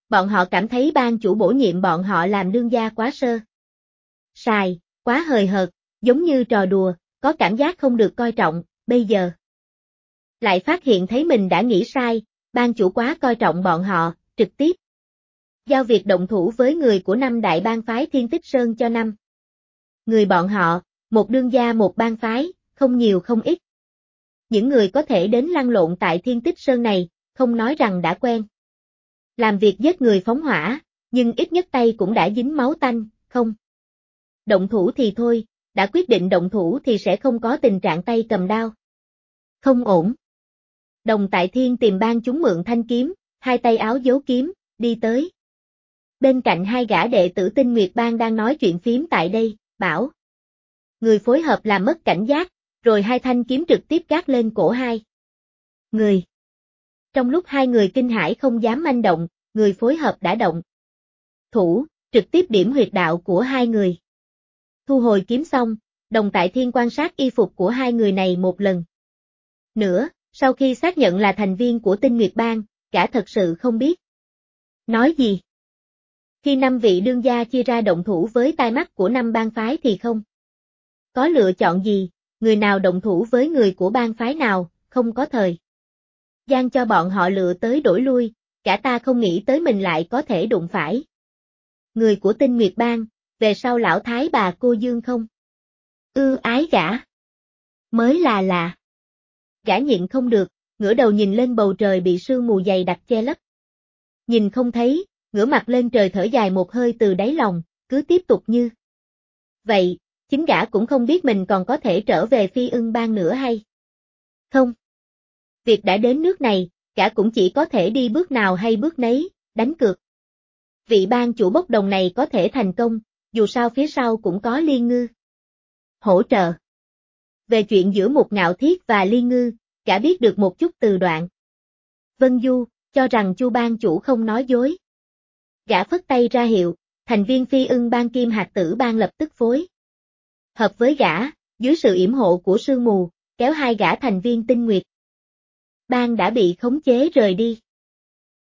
bọn họ cảm thấy ban chủ bổ nhiệm bọn họ làm đương gia quá sơ sài, quá hời hợt, giống như trò đùa, có cảm giác không được coi trọng, bây giờ. Lại phát hiện thấy mình đã nghĩ sai, ban chủ quá coi trọng bọn họ, trực tiếp giao việc động thủ với người của 5 đại bang phái Thiên Tích Sơn cho 5 người bọn họ, một đương gia một bang phái, không nhiều không ít. Những người có thể đến lăn lộn tại Thiên Tích Sơn này, không nói rằng đã quen làm việc giết người phóng hỏa, nhưng ít nhất tay cũng đã dính máu tanh, không động thủ thì thôi, đã quyết định động thủ thì sẽ không có tình trạng tay cầm đao. Không ổn. Đồng Tại Thiên tìm ban chúng mượn thanh kiếm, hai tay áo giấu kiếm, đi tới. Bên cạnh hai gã đệ tử Tinh Nguyệt Bang đang nói chuyện phím tại đây, bảo người phối hợp làm mất cảnh giác, rồi hai thanh kiếm trực tiếp gác lên cổ hai người. Trong lúc hai người kinh hãi không dám manh động, người phối hợp đã động thủ, trực tiếp điểm huyệt đạo của hai người. Thu hồi kiếm xong, Đồng Tại Thiên quan sát y phục của hai người này một lần nữa, sau khi xác nhận là thành viên của Tinh Nguyệt Bang, gã thật sự không biết nói gì. Khi 5 vị đương gia chia ra động thủ với tai mắt của 5 bang phái thì không có lựa chọn gì, người nào động thủ với người của bang phái nào, không có thời gian cho bọn họ lựa tới đổi lui, cả ta không nghĩ tới mình lại có thể đụng phải người của Tinh Nguyệt Bang, về sau lão thái bà cô Dương không ái gã. Mới là. Gã nhịn không được, ngửa đầu nhìn lên bầu trời bị sương mù dày đặc che lấp. Nhìn không thấy, ngửa mặt lên trời thở dài một hơi từ đáy lòng, cứ tiếp tục như vậy, chính gã cũng không biết mình còn có thể trở về Phi Ưng Bang nữa hay không. Việc đã đến nước này, gã cũng chỉ có thể đi bước nào hay bước nấy, đánh cược. Vị bang chủ bốc đồng này có thể thành công, dù sao phía sau cũng có Liên Ngư hỗ trợ. Về chuyện giữa Mục Ngạo Thiết và Liên Ngư, gã biết được một chút từ Đoạn Vân Du, cho rằng Chu bang chủ không nói dối. Gã phất tay ra hiệu, thành viên Phi Ưng Bang Kim Hạt Tử Bang lập tức phối hợp với gã, dưới sự yểm hộ của sương mù, kéo hai gã thành viên Tinh Nguyệt Bang đã bị khống chế rời đi.